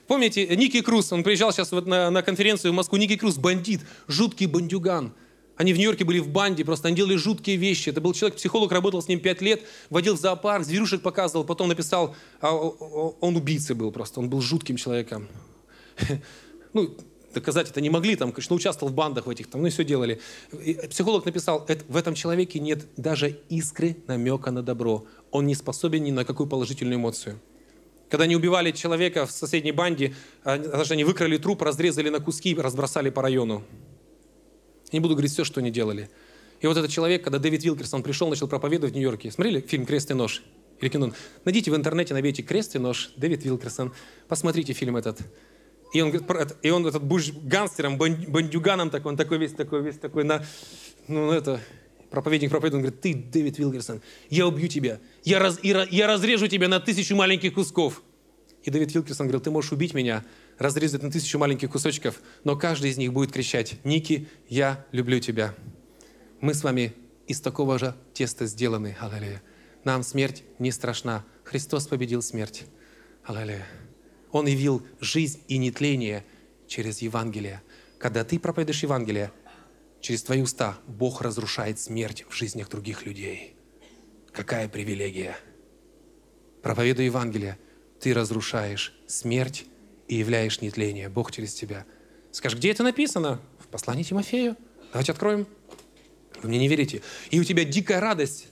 Помните, Ники Круз, он приезжал сейчас вот на конференцию в Москву. Ники Круз, бандит, жуткий бандюган. Они в Нью-Йорке были в банде, просто они делали жуткие вещи. Это был человек, психолог, работал с ним 5 лет, водил в зоопарк, зверюшек показывал, потом написал, он убийцей был просто, он был жутким человеком. Ну, доказать это не могли, там, конечно, участвовал в бандах в этих, там, ну и все делали. И психолог написал, в этом человеке нет даже искры намека на добро. Он не способен ни на какую положительную эмоцию. Когда они убивали человека в соседней банде, даже они выкрали труп, разрезали на куски и разбросали по району. Я не буду говорить все, что они делали. И вот этот человек, когда Дэвид Вилкерсон пришел, начал проповедовать в Нью-Йорке. Смотрели фильм «Крест и нож»? Или кино? Найдите в интернете, набейте «Крест и нож», Дэвид Вилкерсон. Посмотрите фильм этот. И он говорит, и он этот будешь гангстером, бандюганом, так, он такой весь такой, проповедник проповедует, он говорит, ты, Дэвид Вилкерсон, я убью тебя, я разрежу тебя на 1000 маленьких кусков. И Дэвид Вилкерсон говорил, ты можешь убить меня, разрезать на 1000 маленьких кусочков, но каждый из них будет кричать, Ники, я люблю тебя. Мы с вами из такого же теста сделаны, аллилуйя. Нам смерть не страшна. Христос победил смерть. Аллилуйя. Он явил жизнь и нетление через Евангелие. Когда ты проповедуешь Евангелие, через твои уста Бог разрушает смерть в жизнях других людей. Какая привилегия! Проповедуя Евангелие, ты разрушаешь смерть и являешь нетление. Бог через тебя. Скажешь, где это написано? В послании Тимофею. Давайте откроем. Вы мне не верите. И у тебя дикая радость.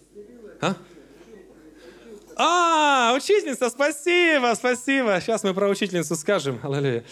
Учительница, спасибо. Сейчас мы про учительницу скажем. Аллилуйя.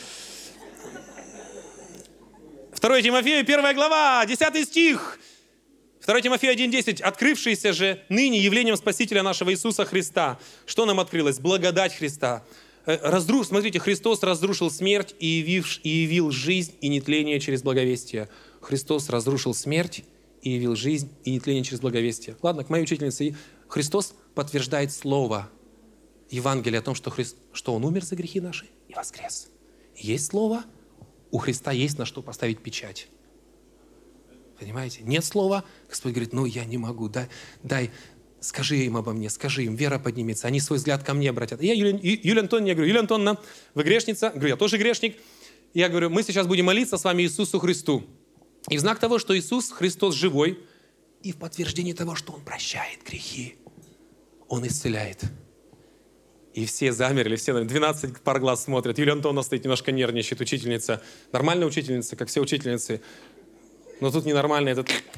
2 Тимофею, 1 глава, 10 стих. 2 Тимофею 1:10. «Открывшийся же ныне явлением Спасителя нашего Иисуса Христа». Что нам открылось? Благодать Христа. Смотрите, Христос разрушил смерть и явил жизнь и нетление через благовестие. Христос разрушил смерть и явил жизнь и нетление через благовестие. Ладно, к моей учительнице. Христос подтверждает слово Евангелия о том, что Он умер за грехи наши и воскрес. Есть слово, у Христа есть на что поставить печать. Понимаете? Нет слова, Господь говорит, я не могу, дай, скажи им обо мне, скажи им, вера поднимется, они свой взгляд ко мне обратят. Я Юлия Антоновна, говорю, Юлия Антоновна, вы грешница? Говорю, я тоже грешник. Я говорю, мы сейчас будем молиться с вами Иисусу Христу. И в знак того, что Иисус Христос живой, и в подтверждение того, что Он прощает грехи, Он исцеляет. И все замерли, все 12 пар глаз смотрят. Юлия Антоновна стоит, немножко нервничает, учительница. Нормальная учительница, как все учительницы. Но тут ненормально.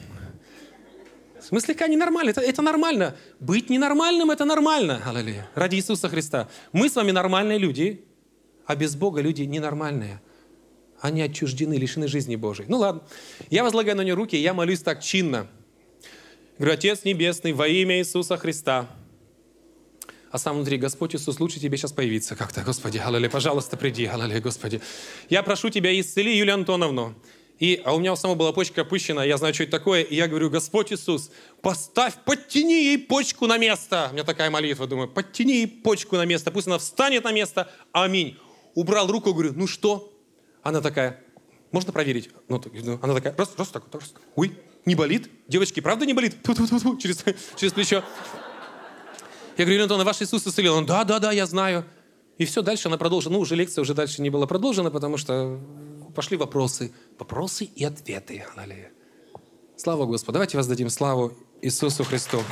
В смысле, как ненормально? Это нормально. Быть ненормальным – это нормально. Аллилуйя. Ради Иисуса Христа. Мы с вами нормальные люди, а без Бога люди ненормальные. Они отчуждены, лишены жизни Божией. Ну ладно. Я возлагаю на Него руки, я молюсь так чинно. Говорю, Отец Небесный, во имя Иисуса Христа. А сам внутри, Господь Иисус, лучше тебе сейчас появиться как-то. Господи, аллилуйя, пожалуйста, приди, аллилуйя, Господи. Я прошу тебя, исцели Юлию Антоновну. А у меня у самого была почка опущена, я знаю, что это такое. И я говорю, Господь Иисус, подтяни ей почку на место. У меня такая молитва, думаю, подтяни ей почку на место, пусть она встанет на место. Аминь. Убрал руку, говорю, ну что? Она такая, можно проверить? Она такая, раз так. Ой, не болит? Девочки, правда не болит? Ту-ту-ту-ту, через плечо. Я говорю, Юлия Антоновна, ваш Иисус исцелил. Он, да, я знаю. И все, дальше она продолжила. Уже лекция уже дальше не была продолжена, потому что пошли вопросы. Вопросы и ответы. Аллилуйя. Слава Господу. Давайте воздадим славу Иисусу Христу.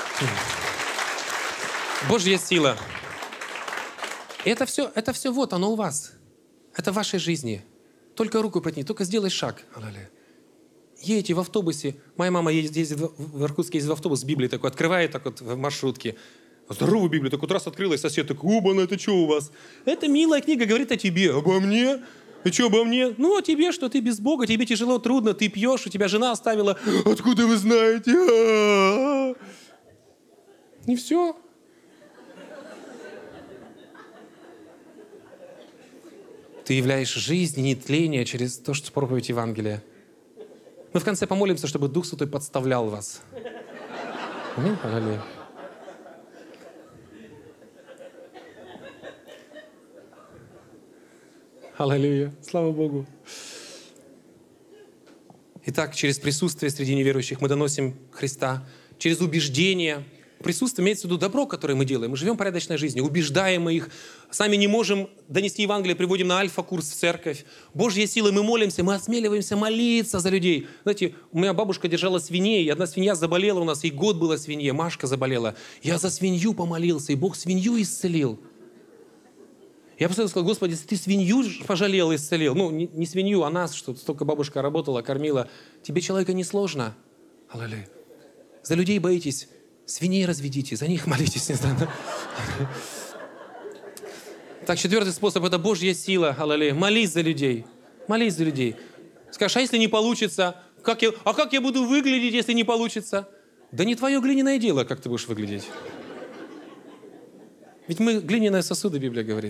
Божья сила. Это все вот, оно у вас. Это в вашей жизни. Только руку протяни, только сделай шаг. Аллилуйя. Едете в автобусе. Моя мама ездит в Иркутске, ездит в автобус с Библией, такой, открывает так вот в маршрутке. Здоровую Библию. Так вот раз открылась, сосед такой, оба, это что у вас? Это милая книга, говорит о тебе. Обо мне? И что обо мне? Ну, о тебе, что ты без Бога, тебе тяжело, трудно, ты пьешь, у тебя жена оставила. Откуда вы знаете? И все. Ты являешь жизнь и нетление через то, что проповедь Евангелия. Мы в конце помолимся, чтобы Дух Святой подставлял вас. Аминь. Аллилуйя. Аллилуйя. Слава Богу. Итак, через присутствие среди неверующих мы доносим Христа. Через убеждение Присутствие имеется в виду добро, которое мы делаем. Мы живем порядочной жизнью, убеждаем их. Сами не можем донести Евангелие, приводим на альфа-курс в церковь. Божьей силой мы молимся, мы осмеливаемся молиться за людей. Знаете, у меня бабушка держала свиней, и одна свинья заболела у нас, и год была свинья, Машка заболела. Я за свинью помолился, и Бог свинью исцелил. Я просто сказал: Господи, если ты свинью пожалел и исцелил, ну, не свинью, а нас, что столько бабушка работала, кормила, тебе, человека, не сложно. Аллилуйя. За людей боитесь, свиней разведите, за них молитесь. Не знаю, да? Так, 4-й способ – это Божья сила. Аллилуйя. Молись за людей. Молись за людей. Скажешь: а если не получится? Как я буду выглядеть, если не получится? Да не твое глиняное дело, как ты будешь выглядеть. Ведь мы глиняные сосуды, Библия говорит.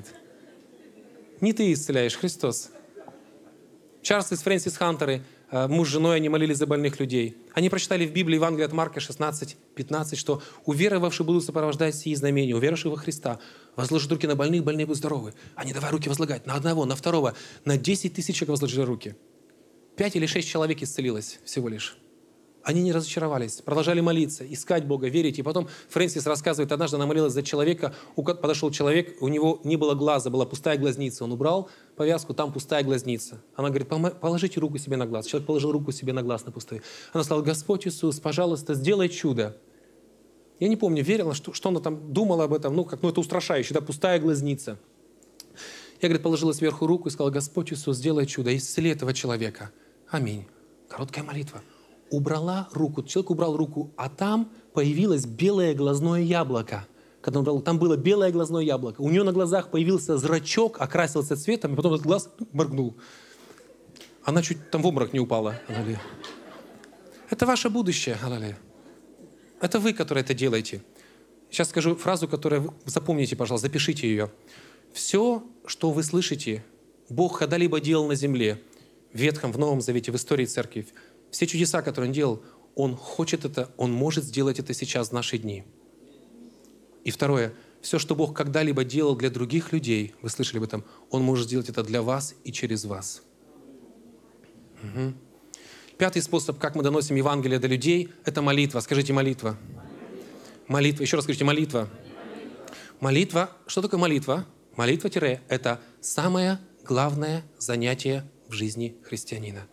Не ты исцеляешь, Христос. Чарльз и Фрэнсис Хантеры, муж с женой, они молились за больных людей. Они прочитали в Библии Евангелие от Марка 16:15, что уверовавшие будут сопровождать сии знамения, уверовавшие во Христа, возложат руки на больных, больные будут здоровы. Они давай руки возлагать на одного, на второго, на 10 000 человек возложили руки. 5 или 6 человек исцелилось всего лишь. Они не разочаровались, продолжали молиться, искать Бога, верить. И потом Фрэнсис рассказывает, однажды она молилась за человека, подошел человек, у него не было глаза, была пустая глазница. Он убрал повязку, там пустая глазница. Она говорит: положите руку себе на глаз. Человек положил руку себе на глаз, на пустой. Она сказала: Господь Иисус, пожалуйста, сделай чудо. Я не помню, верила, что она там думала об этом, это устрашающе, да, пустая глазница. Я, говорит, положила сверху руку и сказала: Господь Иисус, сделай чудо, исцели этого человека. Аминь. Короткая молитва. Убрала руку, человек убрал руку, а там появилось белое глазное яблоко. Когда он убрал, там было белое глазное яблоко. У нее на глазах появился зрачок, окрасился цветом, и потом этот глаз моргнул. Она чуть там в обморок не упала. Аллилуйя. Это ваше будущее. Аллилуйя. Это вы, которые это делаете. Сейчас скажу фразу, которую вы запомните, пожалуйста, запишите ее. Все, что вы слышите, Бог когда-либо делал на земле, в Ветхом, в Новом Завете, в истории Церкви, все чудеса, которые Он делал, Он хочет это, Он может сделать это сейчас в наши дни. И второе, все, что Бог когда-либо делал для других людей, вы слышали об этом, Он может сделать это для вас и через вас. Угу. 5-й способ, как мы доносим Евангелие до людей, это молитва. Скажите: молитва. Молитва. Еще раз скажите: молитва. Молитва. Что такое молитва? Молитва – это самое главное занятие в жизни христианина.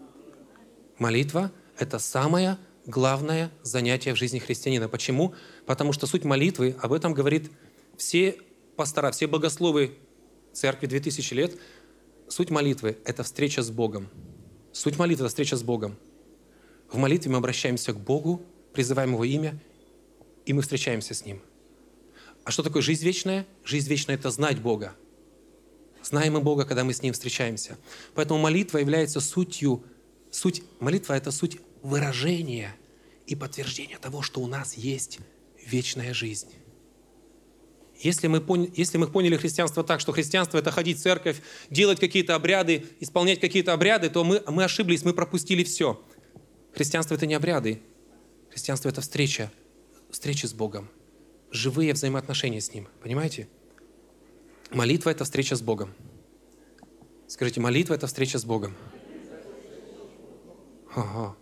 Молитва – это самое главное занятие в жизни христианина. Почему? Потому что суть молитвы, об этом говорит все пастора, все богословы церкви 2000 лет. Суть молитвы – это встреча с Богом. Суть молитвы – это встреча с Богом. В молитве мы обращаемся к Богу, призываем Его имя, и мы встречаемся с Ним. А что такое жизнь вечная? Жизнь вечная – это знать Бога. Знаем мы Бога, когда мы с Ним встречаемся. Поэтому молитва является молитва – это суть выражения и подтверждения того, что у нас есть вечная жизнь. Если мы поняли христианство так, что христианство – это ходить в церковь, делать какие-то обряды, исполнять какие-то обряды, то мы ошиблись, мы пропустили все. Христианство – это не обряды. Христианство – это встреча с Богом. Живые взаимоотношения с Ним. Понимаете? Молитва – это встреча с Богом. Скажите: молитва – это встреча с Богом. Ага.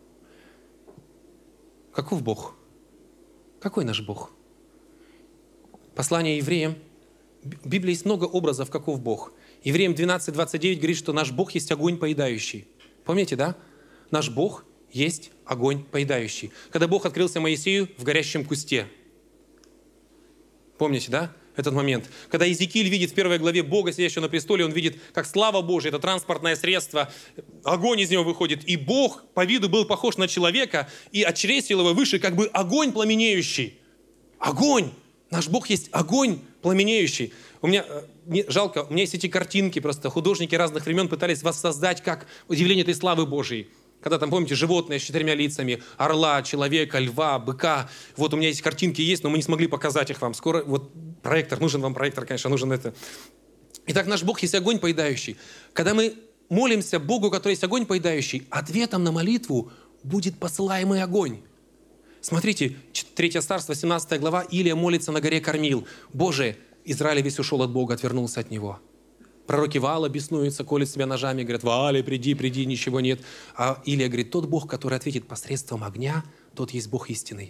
Каков Бог? Какой наш Бог? Послание евреям. В Библии есть много образов, каков Бог. Евреям 12:29 говорит, что наш Бог есть огонь поедающий. Помните, да? Наш Бог есть огонь поедающий. Когда Бог открылся Моисею в горящем кусте. Помните, да? Этот момент. Когда Иезекииль видит в 1 главе Бога, сидящего на престоле, он видит, как слава Божия, это транспортное средство, огонь из него выходит. И Бог по виду был похож на человека, и от чресел его выше как бы огонь пламенеющий. Огонь! Наш Бог есть огонь пламенеющий. Мне жалко, у меня есть эти картинки, просто художники разных времен пытались воссоздать как удивление этой славы Божией. Когда там, помните, животные с 4 лицами, орла, человека, льва, быка. Вот у меня эти картинки есть, но мы не смогли показать их вам. Скоро, вот проектор, нужен вам проектор, конечно, нужен это. Итак, наш Бог есть огонь поедающий. Когда мы молимся Богу, который есть огонь поедающий, ответом на молитву будет посылаемый огонь. Смотрите, 3 Царство, 17 глава, Илия молится на горе Кормил. Боже, Израиль весь ушел от Бога, отвернулся от Него. Пророки Ваала беснуются, колят себя ножами, говорят: Ваале, приди, ничего нет. А Илия говорит: тот Бог, который ответит посредством огня, тот есть Бог истинный.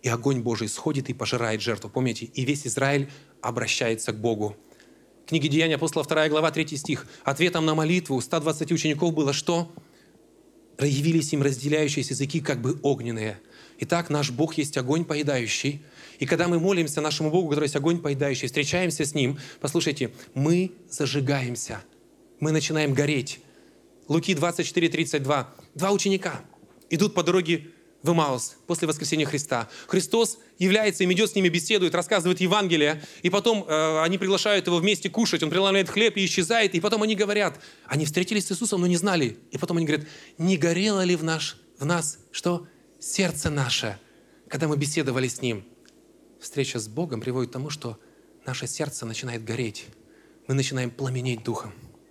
и огонь Божий сходит и пожирает жертву. Помните, и весь Израиль обращается к Богу. Книга Деяний апостола, 2 глава, 3 стих. Ответом на молитву 120 учеников было что? Явились им разделяющиеся языки, как бы огненные. Итак, наш Бог есть огонь поедающий. И когда мы молимся нашему Богу, который есть огонь поедающий, встречаемся с Ним, послушайте, мы зажигаемся, мы начинаем гореть. Луки 24, 32. Два ученика идут по дороге в Эмаус после воскресения Христа. Христос является им, идет с ними, беседует, рассказывает Евангелие, и потом они приглашают его вместе кушать, он преломляет хлеб и исчезает, и потом они говорят, они встретились с Иисусом, но не знали, и потом они говорят, не горело ли в нас, что? Сердце наше, когда мы беседовали с Ним. Встреча с Богом приводит к тому, что наше сердце начинает гореть, мы начинаем пламенеть духом.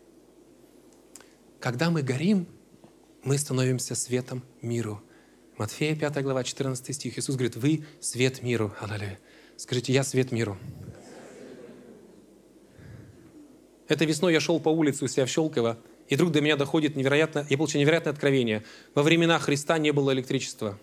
Когда мы горим, мы становимся светом миру. Матфея 5 глава, 14 стих. Иисус говорит, вы свет миру. Аллилуйя. Скажите, я свет миру. Этой весной я шел по улице у себя в Щелково, и вдруг до меня доходит невероятно, я получил невероятное откровение. Во времена Христа не было электричества.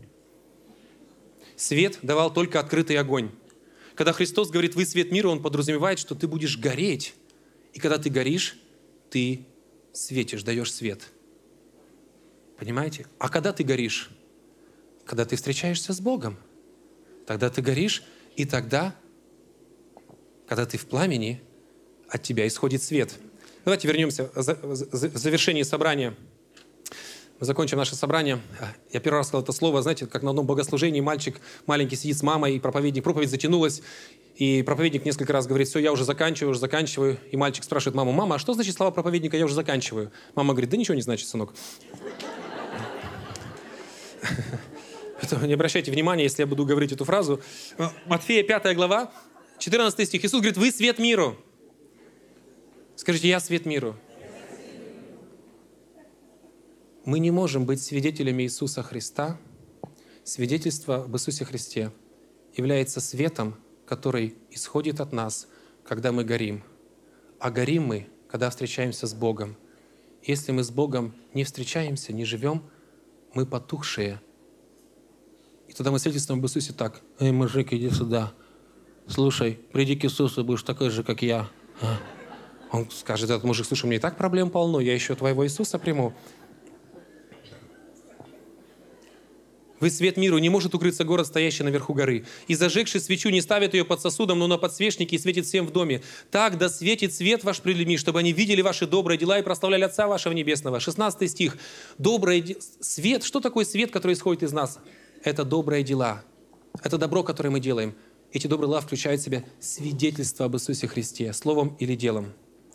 Свет давал только открытый огонь. Когда Христос говорит, вы свет мира, Он подразумевает, что ты будешь гореть. И когда ты горишь, ты светишь, даешь свет. Понимаете? А когда ты горишь? Когда ты встречаешься с Богом. Тогда ты горишь, и тогда, когда ты в пламени, от тебя исходит свет. Давайте вернемся в завершении собрания. Мы закончим наше собрание. Я первый раз сказал это слово, знаете, как на одном богослужении мальчик маленький сидит с мамой, и проповедь затянулась, и проповедник несколько раз говорит, все, я уже заканчиваю. И мальчик спрашивает маму, мама, а что значит слова проповедника, я уже заканчиваю? Мама говорит, да ничего не значит, сынок. Поэтому не обращайте внимания, если я буду говорить эту фразу. Матфея 5 глава, 14 стих. Иисус говорит, вы свет миру. Скажите, я свет миру. Мы не можем быть свидетелями Иисуса Христа. Свидетельство об Иисусе Христе является светом, который исходит от нас, когда мы горим. А горим мы, когда встречаемся с Богом. Если мы с Богом не встречаемся, не живем, мы потухшие. И тогда мы свидетельствуем об Иисусе так. Эй, мужик, иди сюда. Слушай, приди к Иисусу, будешь такой же, как я. Он скажет, этот мужик, слушай, у меня и так проблем полно, я еще твоего Иисуса приму. Вы свет миру, не может укрыться город, стоящий наверху горы. И зажегший свечу не ставит ее под сосудом, но на подсвечнике и светит всем в доме. Так да светит свет ваш пред людьми, чтобы они видели ваши добрые дела и прославляли Отца вашего Небесного. 16 стих. Свет. Что такое свет, который исходит из нас? Это добрые дела. Это добро, которое мы делаем. Эти добрые дела включают в себя свидетельство об Иисусе Христе, словом или делом.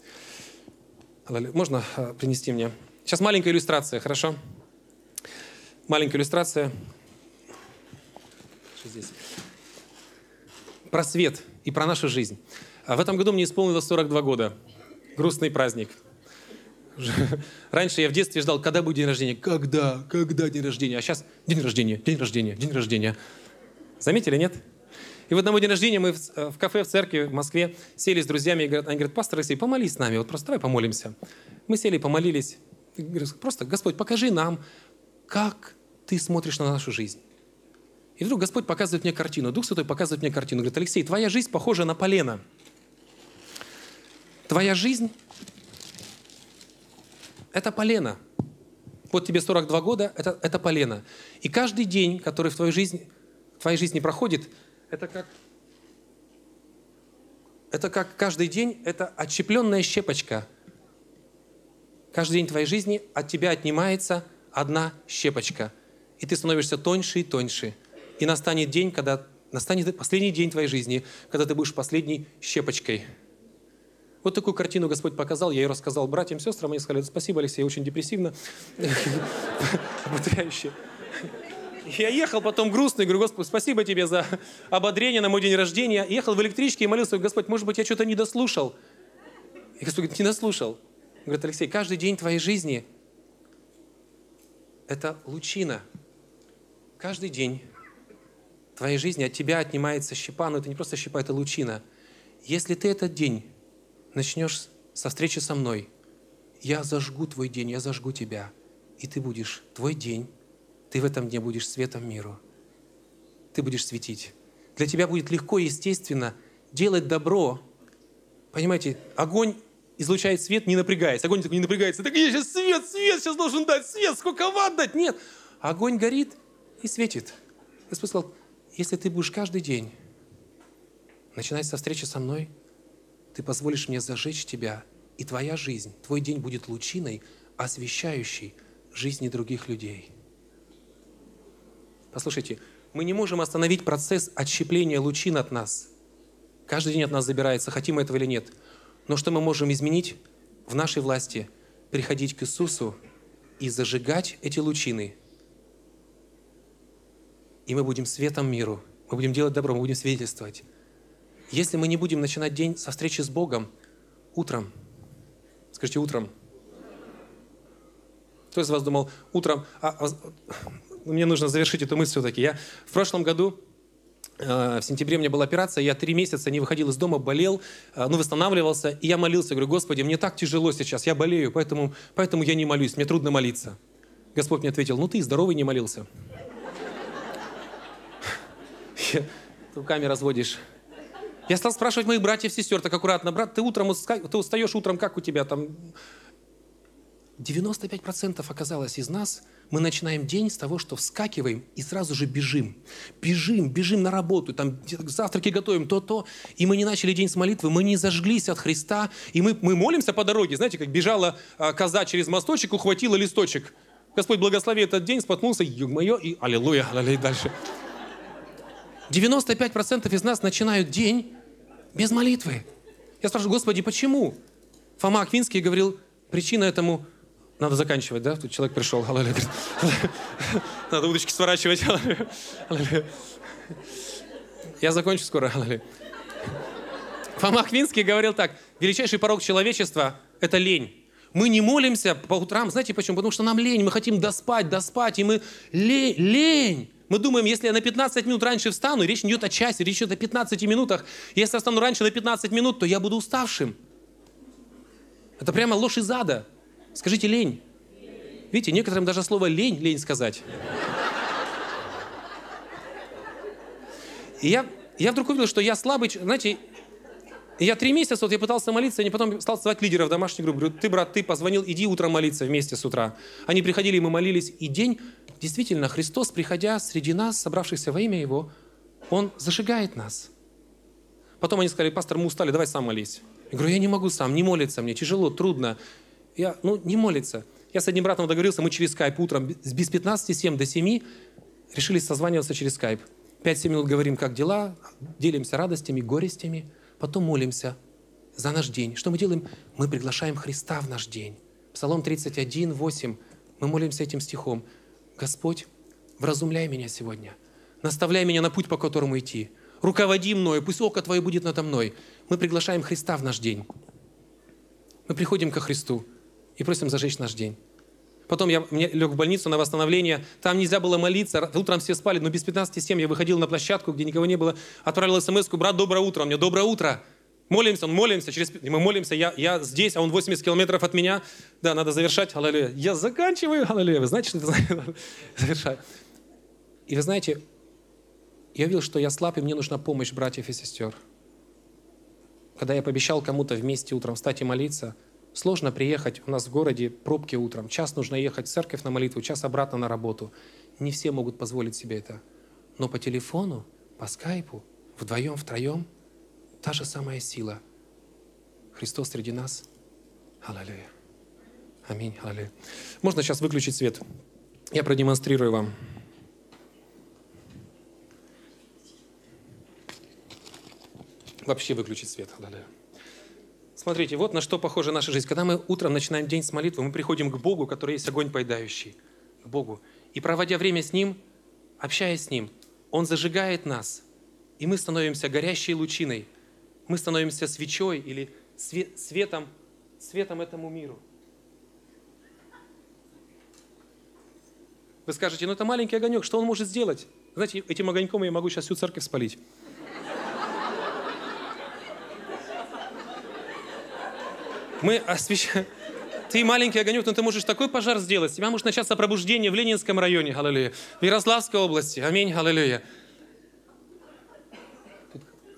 Можно принести мне? Сейчас маленькая иллюстрация, хорошо? Маленькая иллюстрация. Здесь. Про свет и про нашу жизнь. В этом году мне исполнилось 42 года. Грустный праздник. Раньше я в детстве ждал, когда будет день рождения. Когда день рождения? А сейчас день рождения. Заметили, нет? И вот на мой день рождения мы в кафе в церкви в Москве сели с друзьями, и они говорят, пастор Алексей, помолись с нами, вот просто давай помолимся. Мы сели, помолились. Просто, Господь, покажи нам, как ты смотришь на нашу жизнь. И вдруг Господь показывает мне картину, Дух Святой показывает мне картину. Говорит, Алексей, твоя жизнь похожа на полено. Твоя жизнь – это полено. Вот тебе 42 года – это полено. И каждый день, который в твоей жизни проходит, это как каждый день, это отщепленная щепочка. Каждый день твоей жизни от тебя отнимается одна щепочка. И ты становишься тоньше и тоньше. И настанет последний день твоей жизни, когда ты будешь последней щепочкой. Вот такую картину Господь показал, я ее рассказал братьям, сестрам, они сказали, спасибо, Алексей, очень депрессивно. Ободряюще. Я ехал потом грустный, говорю, Господь, спасибо тебе за ободрение на мой день рождения. Ехал в электричке и молился, Господь, может быть, я что-то не дослушал. И Господь говорит, не дослушал. Он говорит, Алексей, каждый день твоей жизни – это лучина. Каждый день твоей жизни от тебя отнимается щепа, но это не просто щепа, это лучина. Если ты этот день начнешь со встречи со мной, я зажгу твой день, я зажгу тебя, и ты будешь, твой день, ты в этом дне будешь светом миру. ты будешь светить. Для тебя будет легко и естественно делать добро. Понимаете, огонь излучает свет, не напрягаясь. Огонь такой не напрягается. Так я сейчас свет сейчас должен дать, свет, сколько ватт дать? Нет. Огонь горит и светит. Господь сказал, если ты будешь каждый день начинать со встречи со мной, ты позволишь мне зажечь тебя, и твоя жизнь, твой день будет лучиной, освещающей жизни других людей. Послушайте, мы не можем остановить процесс отщепления лучин от нас. Каждый день от нас забирается, хотим мы этого или нет. Но что мы можем изменить? В нашей власти приходить к Иисусу и зажигать эти лучины. И мы будем светом миру, мы будем делать добро, мы будем свидетельствовать. Если мы не будем начинать день со встречи с Богом утром, скажите утром. Кто из вас думал утром? Мне нужно завершить эту мысль все-таки. Я в прошлом году, в сентябре у меня была операция, я 3 месяца не выходил из дома, болел, восстанавливался, и я молился, говорю, Господи, мне так тяжело сейчас, я болею, поэтому я не молюсь, мне трудно молиться. Господь мне ответил, ты здоровый не молился. Руками разводишь. Я стал спрашивать моих братьев, сестер, так аккуратно, брат, ты устаешь утром, как у тебя там? 95% оказалось из нас, мы начинаем день с того, что вскакиваем и сразу же бежим. Бежим на работу, там завтраки готовим, то. И мы не начали день с молитвы, мы не зажглись от Христа, и мы молимся по дороге. Знаете, как бежала коза через мосточек, ухватила листочек. Господь благослови этот день, споткнулся, ё-моё, и аллилуйя, дальше. 95% из нас начинают день без молитвы. Я спрашиваю, Господи, почему? Фома Аквинский говорил, причина этому... Надо заканчивать, да? Тут человек пришел. Надо удочки сворачивать. Я закончу скоро. Фома Аквинский говорил так. Величайший порок человечества – это лень. Мы не молимся по утрам. Знаете почему? Потому что нам лень. Мы хотим доспать. И мы лень. Мы думаем, если я на 15 минут раньше встану, речь не идет о часе, речь идет о 15 минутах. Если я встану раньше на 15 минут, то я буду уставшим. Это прямо ложь из ада. Скажите лень. Видите, некоторым даже слово лень сказать. И я вдруг увидел, что я слабый, знаете, я 3 месяца, я пытался молиться, и потом стал звать лидеров домашней группы. Говорю, ты, брат, позвонил, иди утром молиться вместе с утра. Они приходили, и мы молились, и день, действительно, Христос, приходя среди нас, собравшихся во имя Его, Он зажигает нас. Потом они сказали, пастор, мы устали, давай сам молись. Я говорю, я не могу сам, не молиться мне, тяжело, трудно. Не молиться. Я с одним братом договорился, мы через скайп утром, без 15:07 до 7 решили созваниваться через скайп. 5-7 минут говорим, как дела, делимся радостями, горестями, потом молимся за наш день. Что мы делаем? Мы приглашаем Христа в наш день. Псалом 31:8. Мы молимся этим стихом. Господь, вразумляй меня сегодня. Наставляй меня на путь, по которому идти. Руководи мною, пусть око Твое будет надо мной. Мы приглашаем Христа в наш день. Мы приходим ко Христу и просим зажечь наш день. Потом я лег в больницу на восстановление. Там нельзя было молиться. Утром все спали, но без 15:07 я выходил на площадку, где никого не было. Отправил смс-ку, брат, доброе утро. Он мне, доброе утро. Молимся, мы молимся. Я здесь, а он 80 километров от меня. Да, надо завершать. Аллилуйя. Я заканчиваю. Аллилуйя. Вы знаете, что это значит? Завершать. И вы знаете, я видел, что я слаб, и мне нужна помощь братьев и сестер. Когда я пообещал кому-то вместе утром встать и молиться, сложно приехать, у нас в городе пробки утром, час нужно ехать в церковь на молитву, час обратно на работу. Не все могут позволить себе это. Но по телефону, по скайпу, вдвоем, втроем, та же самая сила. Христос среди нас. Аллилуйя. Аминь. Аллилуйя. Можно сейчас выключить свет? Я продемонстрирую вам. Вообще выключить свет. Смотрите, вот на что похожа наша жизнь. Когда мы утром начинаем день с молитвы, мы приходим к Богу, который есть огонь поедающий. К Богу. И проводя время с Ним, общаясь с Ним, Он зажигает нас. И мы становимся горящей лучиной. Мы становимся свечой или светом этому миру. Вы скажете, это маленький огонек, что он может сделать? Знаете, этим огоньком я могу сейчас всю церковь спалить. Мы освещаем. Ты маленький огонек, но ты можешь такой пожар сделать. У тебя может начаться пробуждение в Ленинском районе, аллилуйя, в Ярославской области, аминь, аллилуйя.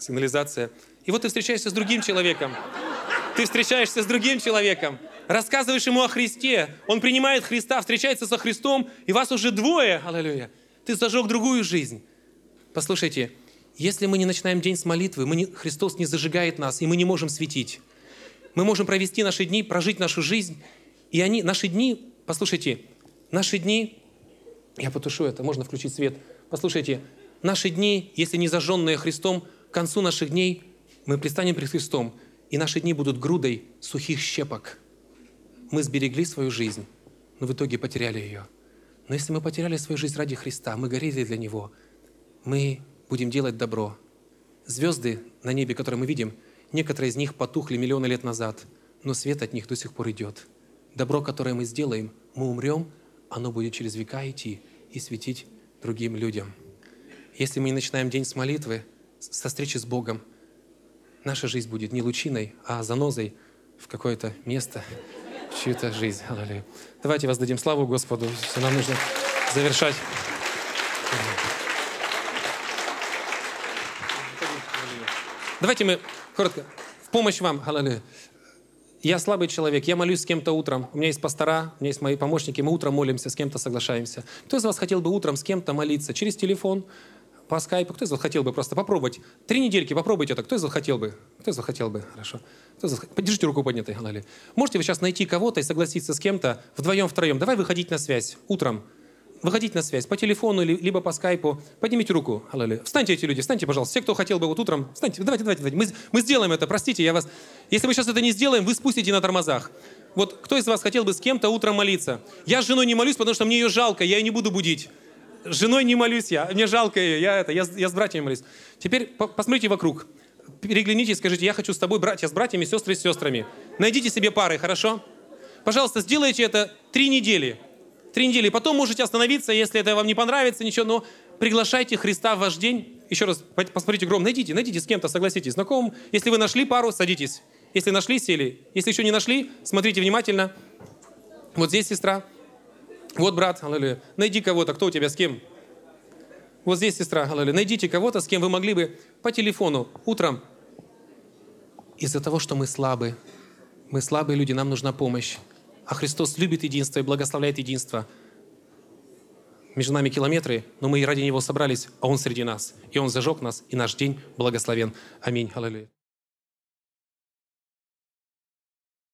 Сигнализация. И вот ты встречаешься с другим человеком. Ты встречаешься с другим человеком, рассказываешь ему о Христе, он принимает Христа, встречается со Христом, и вас уже двое, аллилуйя. Ты зажег другую жизнь. Послушайте, если мы не начинаем день с молитвы, Христос не зажигает нас, и мы не можем светить. Мы можем провести наши дни, прожить нашу жизнь, и наши дни, послушайте, наши дни, я потушу это, можно включить свет, послушайте, наши дни, если не зажженные Христом, к концу наших дней мы предстанем перед Христом, и наши дни будут грудой сухих щепок. Мы сберегли свою жизнь, но в итоге потеряли ее. Но если мы потеряли свою жизнь ради Христа, мы горели для Него, мы будем делать добро. Звезды на небе, которые мы видим, некоторые из них потухли миллионы лет назад, но свет от них до сих пор идет. Добро, которое мы сделаем, мы умрем, оно будет через века идти и светить другим людям. Если мы не начинаем день с молитвы, со встречи с Богом, наша жизнь будет не лучиной, а занозой в какое-то место, в чью-то жизнь. Аллилуйя. Давайте воздадим славу Господу. Все, нам нужно завершать. Давайте мы коротко. В помощь вам. Аллилуйя. Я слабый человек, я молюсь с кем-то утром. У меня есть пастора, у меня есть мои помощники, мы утром молимся, с кем-то соглашаемся. Кто из вас хотел бы утром с кем-то молиться? Через телефон, по скайпу. Кто из вас хотел бы просто попробовать? 3 недельки попробуйте это. Кто из вас хотел бы? Кто из вас хотел бы? Хорошо. Подержите руку поднятой. Аллилуйя. Можете вы сейчас найти кого-то и согласиться с кем-то вдвоем, втроем? Давай выходить на связь утром. Выходить на связь по телефону либо по скайпу. Поднимите руку. Аллилуйя. Встаньте, эти люди, встаньте, пожалуйста. Все, кто хотел бы вот утром, встаньте. Давайте. Мы сделаем это. Простите, я вас... Если мы сейчас это не сделаем, вы спустите на тормозах. Вот кто из вас хотел бы с кем-то утром молиться? Я с женой не молюсь, потому что мне ее жалко, я ее не буду будить. С женой не молюсь мне жалко ее, я с братьями молюсь. Теперь посмотрите вокруг. Переглянитесь, скажите, я хочу с тобой, братья с братьями, сестры с сестрами. Найдите себе пары, хорошо? Пожалуйста, сделайте это 3 недели. 3 недели. Потом можете остановиться, если это вам не понравится, ничего, но приглашайте Христа в ваш день. Еще раз, посмотрите громко, найдите с кем-то, согласитесь, знакомым. Если вы нашли пару, садитесь. Если нашли, сели. Если еще не нашли, смотрите внимательно. Вот здесь сестра. Вот брат, аллилуйя. Найди кого-то, кто у тебя, с кем? Вот здесь сестра, аллилуйя. Найдите кого-то, с кем вы могли бы по телефону утром. Из-за того, что мы слабые люди, нам нужна помощь. А Христос любит единство и благословляет единство. Между нами километры, но мы ради Него собрались, а Он среди нас. И Он зажег нас, и наш день благословен. Аминь. Аллилуйя.